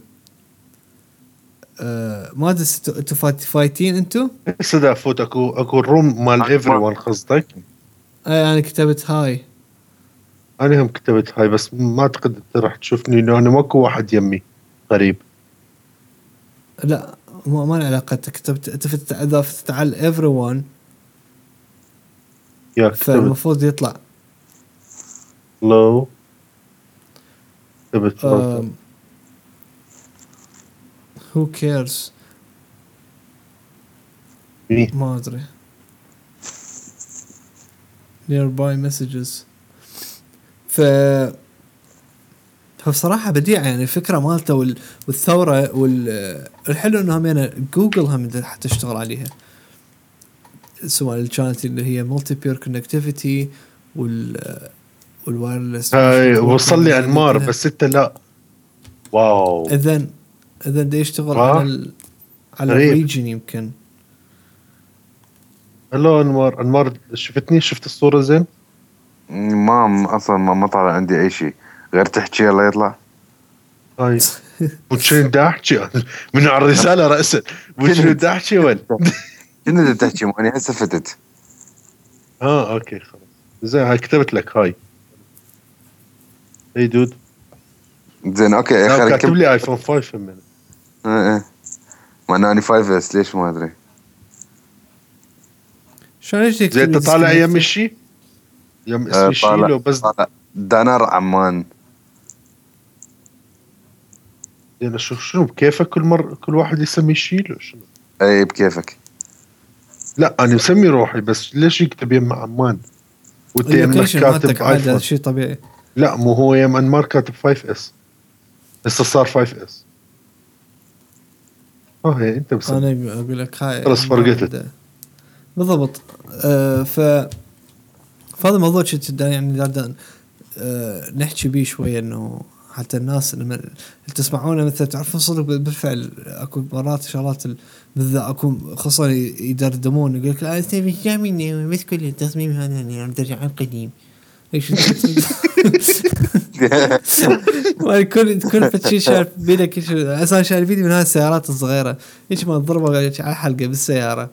آه ما ادري انتوا فايتين انتوا صدق فوت اكو اكو الروم مال ايفري ون قصدك؟ اي انا كتبت هاي. انا هم كتبت هاي بس ما اعتقد انت راح تشوفني لانه ماكو واحد يمي قريب. لا ما ما له علاقه. كتبت تفت اذا فتت على ايفري ون يا كتبت فالمفروض يطلع لو كتبت uh, who cares مين ما ادري nearby messages. ف فبصراحة بديع يعني الفكرة مالته وال... والثورة والحلو انهم يعني جوجل هم حتشتغل عليها سواء كانت اللي هي مالتي بير كونكتيفيتي وال والوايرلس. هاي وصل لي انمار بس انت لا. واو اذا اذا بده يشتغل آه. على ال... على غريب. الريجن يمكن. هلو انمار. انمار شفتني شفت الصورة زين؟ ما اصلا ما ما طلع عندي اي شيء غير تحكي يلا يطلع. هاي وشين دا احكي من على الرسالة رأسا وشين دا احكي وين؟ شنو اللي تحكي ماني هسه فتت. اه اوكي خلاص زين هاي كتبت لك هاي. اي دود زين اوكي يا لا اخي كاتب لي ايفون خمسة من ايه ايه ما انا اني خمسة اس ليش ما ادري. شلون ايش زين انت طالع ايام الشي يوم اسمي شي لو بس دانر عمان. يعني شو شنو بكيفك كل مرة كل واحد يسمي شي له شنو؟ اي بكيفك. لا انا مسمي روحي بس ليش يكتب يم عمان وانت يم كاتب هذا شيء طبيعي. لا مو هو يم انمار كاتب خمسة اس هسه صار خمسة اس. اه هي انت بس انا اقول لك هاي خلص فرقتت بالضبط. آه ف فهذا الموضوع شت يعني دا آه نحكي بيه شويه انه حتى الناس لما تسمعونه مثل تعرفون صدق بالفعل اكو مرات شغلات بالذات اكو خصوصا يدردمون يقول لك انت مش جامين مثل كل التصميم هذا يعني ترجع القديم ايش ويكون تكون فتشي شايف بيدك ايش اصلا شايف الفيديو من هاي السيارات الصغيره ايش ما تضربه على حلقه بالسياره.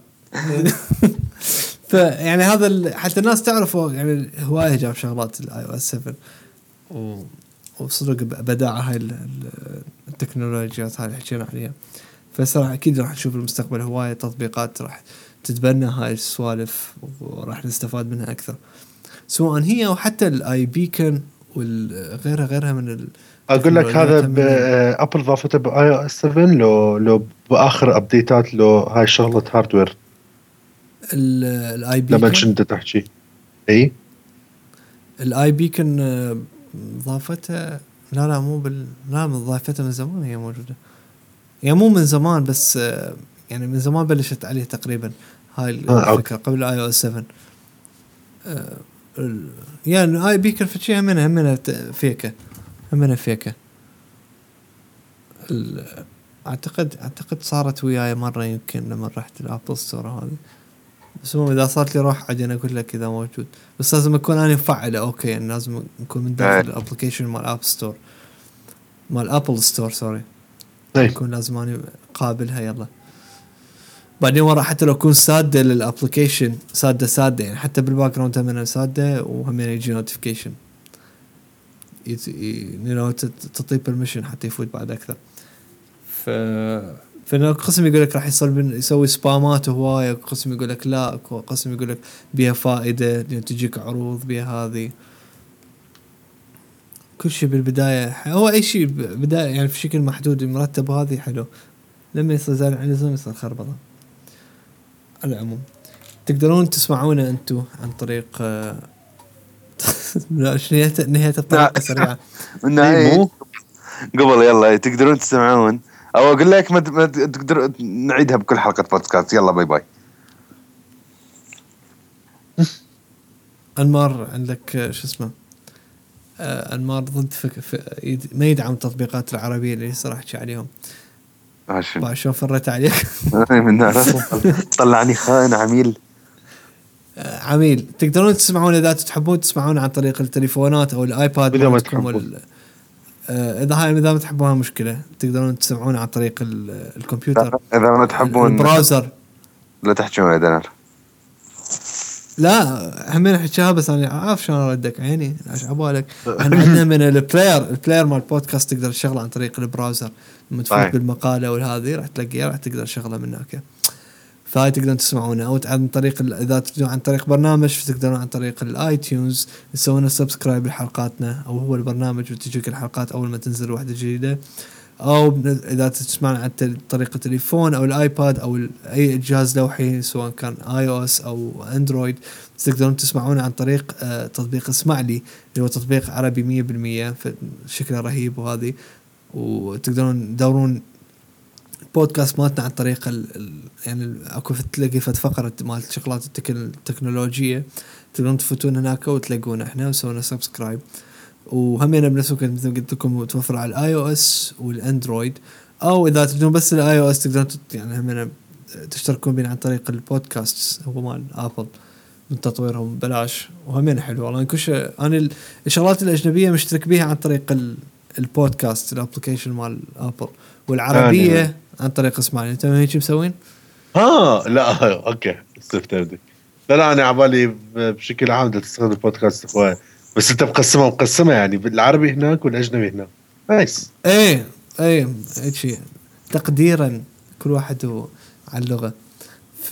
فيعني هذا حتى الناس تعرفوا يعني هوايه جاب شغلات الاي او اس سبعة و وصدق بداعة هاي التكنولوجيات هاي اللي حكينا عليها. فصراحة أكيد راح نشوف المستقبل هواية تطبيقات راح تتبنى هاي السوالف وراح نستفاد منها أكثر سواء هي أو حتى الآي بيكن والغيرها غيرها من ال أقول لك هذا بأبل ضافته بآي أو إس سبعة لو لو بآخر أبديتات لو هاي شغلة هاردوير الآي بيكن لما كنت تحكي أي الآي بيكن ضافتها لا لا مو بال لا من ضافتها من زمان هي موجودة هي مو من زمان بس يعني من زمان بلشت عليه تقريبا هاي الفكرة قبل اي او اس سبعة. آه يعني اي بيكن فتشي همنا همنا فيكة همنا فيكة اعتقد اعتقد صارت وياي مرة يمكن لما رحت الابل ستور هذه بس مو اذا صارت لي روح عاد انا اقول لك اذا موجود بس لازم اكون انا مفعله اوكي يعني لازم نكون من داخل الابلكيشن مال اب ستور مال ابل ستور سوري يكون لازم اني قابلها يلا بعدين ورا حتى لو اكون ساده للابلكيشن ساده ساده يعني حتى بالباك جراوند هم ساده وهم يجي نوتيفيكيشن يو تعطي بيرميشن حتى يفوت بعد اكثر. ف فإنه قسم يقول لك راح يصل يسوي سبامات هواية قسم يقول لك لا قسم يقول لك بيها فائدة تجيك عروض بيها هذه كل شيء بالبداية هو أي شيء بداية يعني في شكل محدود مرتب هذه حلو لما يصير زين على زين يصير خربطة. على العموم تقدرون تسمعونا أنتوا عن طريق نهاية نهاية الطريقة سريعة نهاية قبل يلا تقدرون تسمعون او اقول لك ما تقدر نعيدها بكل حلقه بودكاست. يلا باي باي. انمار عندك شو اسمه آه انمار ضد فك... ف... ما يدعم التطبيقات العربيه اللي صراحه احكي عليهم عشان شو فرت عليك من طلعني خائن عميل. آه عميل تقدرون تسمعون اذا تحبون تسمعون عن طريق التليفونات او الايباد مالتكم وال... آه إذا هاي إذا ما تحبوها مشكلة تقدرون تسمعون عن طريق الكمبيوتر. إذا ما تحبون البراوزر لا تحكون يا دنر. لا همين حكيها بس أنا عارف شلون أردك عيني عش عبالك. إحنا عندنا من البلاير البلاير مال البودكاست تقدر تشغله عن طريق البراوزر لما تفوت بالمقالة والهذه راح تلاقيها راح تقدر تشغله من هناك. فهاي تقدرون تسمعونه أو عن طريق إذا تقدرون عن طريق برنامج فتقدرون عن طريق الآي تيونز تسوون سبسكرايب لحلقاتنا أو هو البرنامج وتجيك الحلقات أول ما تنزل واحدة جديدة. او بن- اذا تسمعون عن تل- طريق التليفون او الايباد او ال- اي جهاز لوحي سواء كان اي او اس او اندرويد، تقدرون تسمعون عن طريق آه، تطبيق اسمع لي اللي هو تطبيق عربي مية بالمية شكله رهيب. وهذه وتقدرون تدورون بودكاست مالتنا عن طريق ال ال يعني ال- اكو تلاقي فت فقره مال شغلات التك- التكنولوجيه، تقدرون تفوتون هناك وتلاقونا احنا وسوينا سبسكرايب. وهمينا بنفس الوقت مثل ما قلت لكم متوفر على الاي او اس والاندرويد، او اذا تبدون بس الاي او اس تقدرون تت- يعني همينا تشتركون بين عن طريق البودكاست هو مال ابل من تطويرهم بلاش، وهمين حلو والله. كل شيء انا ال- الشغلات الاجنبيه مشترك بيها عن طريق ال- البودكاست الابلكيشن مال ابل، والعربيه آه، عن طريق اسمعني. انت هيك مسوين؟ اه لا اوكي استفدت. لا لا انا عبالي بشكل عام بدك تستخدم البودكاست اخوي، بس انت مقسمه مقسمه يعني بالعربي هناك والاجنبي هناك. نايس. ايه ايه هيك شيء تقديرا كل واحد هو على اللغه. ف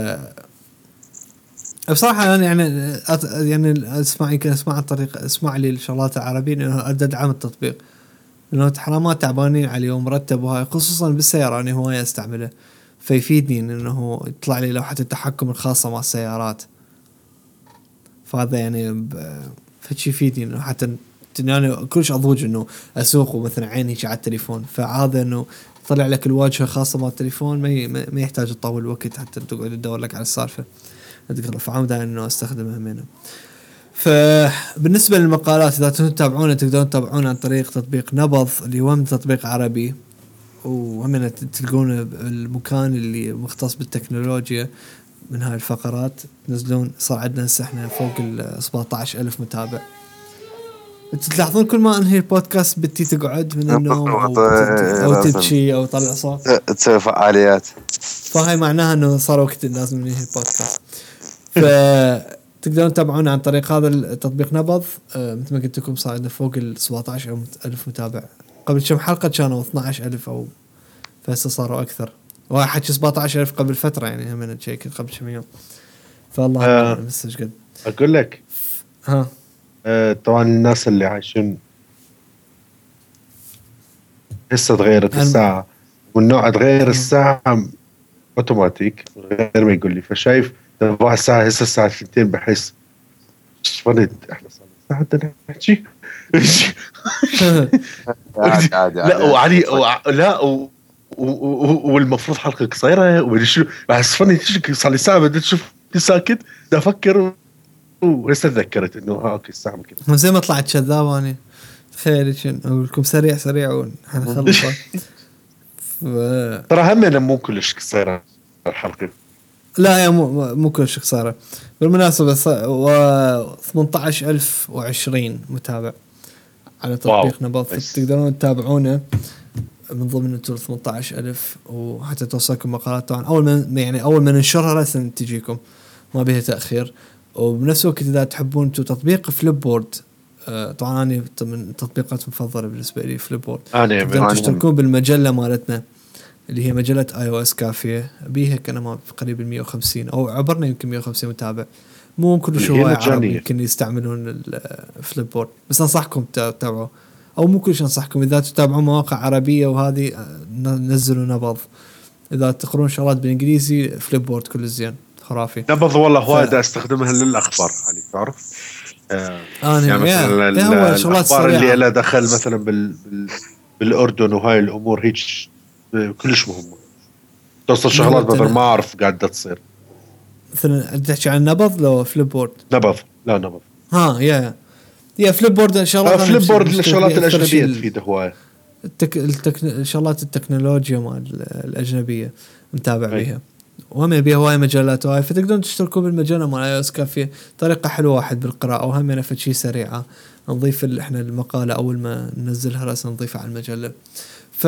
بصراحة أنا يعني أت... يعني أسمع يمكن أسمع عن طريق أسمع لي الشغلات العربية لأنه أدعم التطبيق، لأنه حرامات تعبانين عليه ومرتب وهاي خصوصا بالسيارة أنا هواية أستعمله، فيفيدني إنه يطلع لي لوحة التحكم الخاصة مع السيارات. فهذا يعني ب... فشي يفيدني إنه حتى يعني كلش أضوج إنه أسوق ومثلا عيني على التليفون، فهذا إنه طلع لك الواجهة الخاصة مع التليفون ما ي... ما يحتاج تطول وقت حتى تقعد تدور لك على السالفة. أذكر فعمدا إنه أستخدمها منه. فبالنسبة للمقالات إذا تتابعونا تقدرون تتابعونا عن طريق تطبيق نبض اللي هو من تطبيق عربي، وهم تلقون المكان اللي مختص بالتكنولوجيا من هاي الفقرات تنزلون. صار عندنا هسه احنا فوق ال سبعة عشر ألف متابع. تلاحظون كل ما انهي البودكاست بتي تقعد من النوم او, أو تبكي او طلع صوت تسوي فعاليات، فهاي معناها انه صار وقت لازم ننهي البودكاست. فتقدرون تتابعونا عن طريق هذا التطبيق نبض. آه مثل ما قلت لكم صار عندنا فوق ال سبعة عشر ألف متابع. قبل كم حلقة كانوا اثنا عشر ألف او فهسه صاروا اكثر. واحد سبعة عشر ألف قبل فترة يعني هم تشيك قبل كم يوم. فالله آه بس ايش قد اقول لك ها آه طبعا الناس اللي عايشين هسه تغيرت الساعة والنوع تغير الساعة اوتوماتيك غير ما يقول لي. فشايف تبع الساعة هسه الساعة اثنين بحس فنت احنا صار الساعة بدنا نحكي عادي عادي لا وعلي وع- لا و... و... و... والمفروض حلقة قصيرة ومدري شو بحس فني تشك صار لي ساعة بدي تشوف ساكت بدي افكر وهسه تذكرت انه ها اوكي الساعة كذا زي ما طلعت كذاب اني تخيل شنو اقول لكم سريع سريع ونخلص. ف... ترى هم مو كلش قصيرة الحلقة. لا يا مو مو كل شيء قصيرة بالمناسبة. و ثمانية عشر ألف وعشرين متابع على تطبيق نبض. تقدرون تتابعونا من ضمن التول ثمانية عشر ألف وحتى توصلكم مقالات طبعا أول ما يعني أول ما ننشرها رأسا تجيكم ما بيها تأخير. وبنفس الوقت إذا تحبون انتو تطبيق فليب بورد آه طبعا أنا من التطبيقات المفضلة بالنسبة لي فليب بورد. تقدرون تشتركون بالمجلة مالتنا اللي هي مجلة اي او اس كافية بيها كنا ما قريب ال مية وخمسين او عبرنا يمكن مية وخمسين متابع. مو كل شيء عرب يمكن يستعملون الفليب بورد بس انصحكم تتابعوا او مو كل شيء انصحكم اذا تتابعون مواقع عربية وهذه نزلوا نبض. اذا تقرون شغلات بالانجليزي فليب بورد كل زين خرافي. نبض والله هواي ف... استخدمها للاخبار علي تعرف آه يعني مثلا الاخبار اللي لها دخل مثلا بال... بال... بالاردن وهاي الامور هيك كلش مهمة توصل شغلات بدل ما أعرف قاعدة تصير. مثلا تحكي عن نبض لو فليب بورد؟ نبض لا نبض ها يا يا فليب بورد شغلات آه فليب بورد الشغلات الأجنبية تفيد هواية. التك... التك... الشغلات التكنولوجيا مال الأجنبية متابع بيها وهم بيها هواي مجلات وهاي. فتقدرون تشتركوا بالمجلة مال اي او اس كافيه طريقة حلوة واحد بالقراءة وهم نفس شيء سريعة. نضيف احنا المقالة أول ما ننزلها رأسا نضيفها على المجلة. ف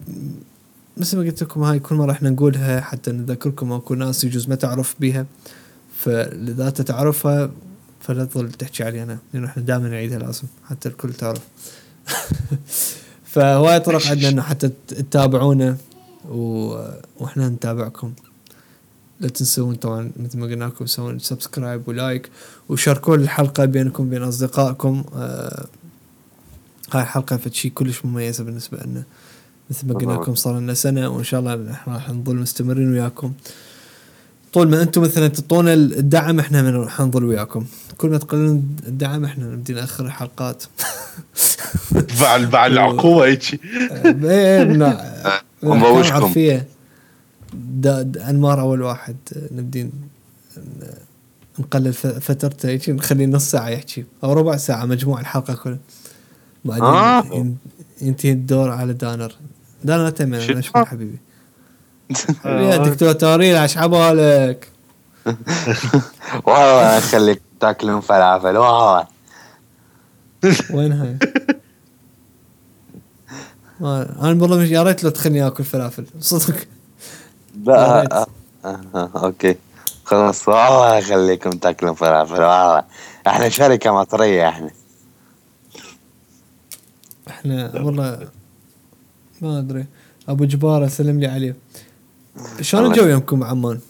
مثل ما قلت لكم هاي كل مرة احنا نقولها حتى نذكركم اكو ناس يجوز ما تعرف بيها فلذا تعرفها فلا تظل تحكي علينا لأنه يعني احنا دائما نعيدها لازم حتى الكل تعرف. فهواي طرق عندنا انه حتى تتابعونا و... واحنا نتابعكم. لا تنسون طبعا مثل ما قلنا لكم سوون سبسكرايب ولايك وشاركوا الحلقة بينكم بين أصدقائكم. آه... هاي الحلقة فشي كلش مميزة بالنسبة لنا مثل ما قلنا لكم صار لنا سنة، وإن شاء الله راح نظل مستمرين وياكم طول ما أنتم مثلا تعطونا الدعم، إحنا من راح نظل وياكم. كل ما تقلون الدعم إحنا نبدي نأخر الحلقات. بعد بعد العقوبة هيك. إيه بنا. ونبوشكم. عرفية. أنمار أول واحد نبدي نقلل فترته هيك، نخلي نص ساعة يحكي أو ربع ساعة مجموع الحلقة كلها. بعدين آه. ينتهي الدور على دانر. دانر تمام مشكور حبيبي. يا دكتور تاريل عش عبالك. والله خليك تاكلون فلافل والله. وين هاي؟ انا والله مش يا ريت لو تخليني اكل فلافل صدق. لا آه. اوكي خلاص والله خليكم تاكلون فلافل والله. احنا شركة مصرية احنا. احنا والله ما ادري. ابو جبارة سلم لي عليه. شلون الجو يومكم عمان؟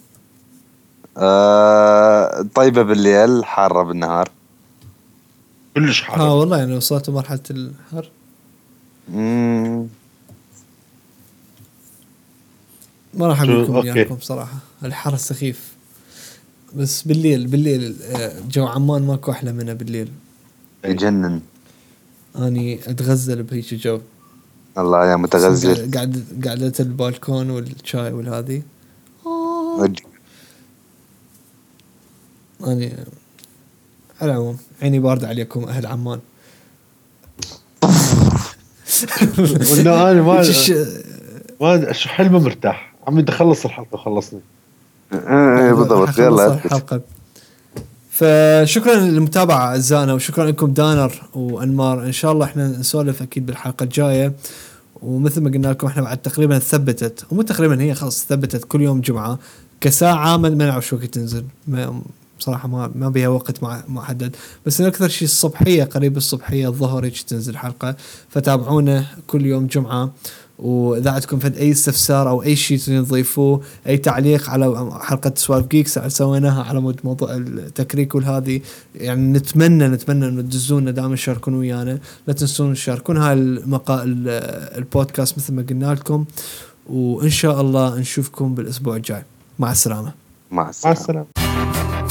آه طيبة بالليل حارة بالنهار. كلش حار. اه والله يعني وصلت مرحلة الحر. امم ما راح اقول لكم اياكم صراحة الحر سخيف، بس بالليل بالليل جو عمان ماكو احلى منه بالليل. يجنن. اني اتغزل بهيك جو. الله يا متغزل. قاعد قاعدة البالكون والشاي والهذي. اني على العموم عيني بارد عليكم اهل عمان. وانا انا ما ما شو حلمه مرتاح عمي تخلص الحلقه خلصني. ايه بالضبط يلا الحلقه. فشكرا للمتابعه اعزائنا، وشكرا لكم دانر وانمار. ان شاء الله احنا نسولف اكيد بالحلقه الجايه، ومثل ما قلنا لكم احنا بعد تقريبا ثبتت ومو تقريبا هي خلاص ثبتت كل يوم جمعه كساعه، ما نعرف شو وقت تنزل بصراحه ما ما بيها وقت محدد، بس اكثر شيء الصبحيه قريب الصبحيه الظهر هيك تنزل حلقه. فتابعونا كل يوم جمعه، واذا عندكم فد اي استفسار او اي شيء تضيفوه، اي تعليق على حلقه سوالف جيكس سويناها على مود موضوع التكريك والهذه، يعني نتمنى نتمنى انه تدزونا دائما تشاركون ويانا. لا تنسون تشاركون هاي المقال البودكاست مثل ما قلنا لكم، وان شاء الله نشوفكم بالاسبوع الجاي. مع السلامه. مع السلامه. مع السلامه.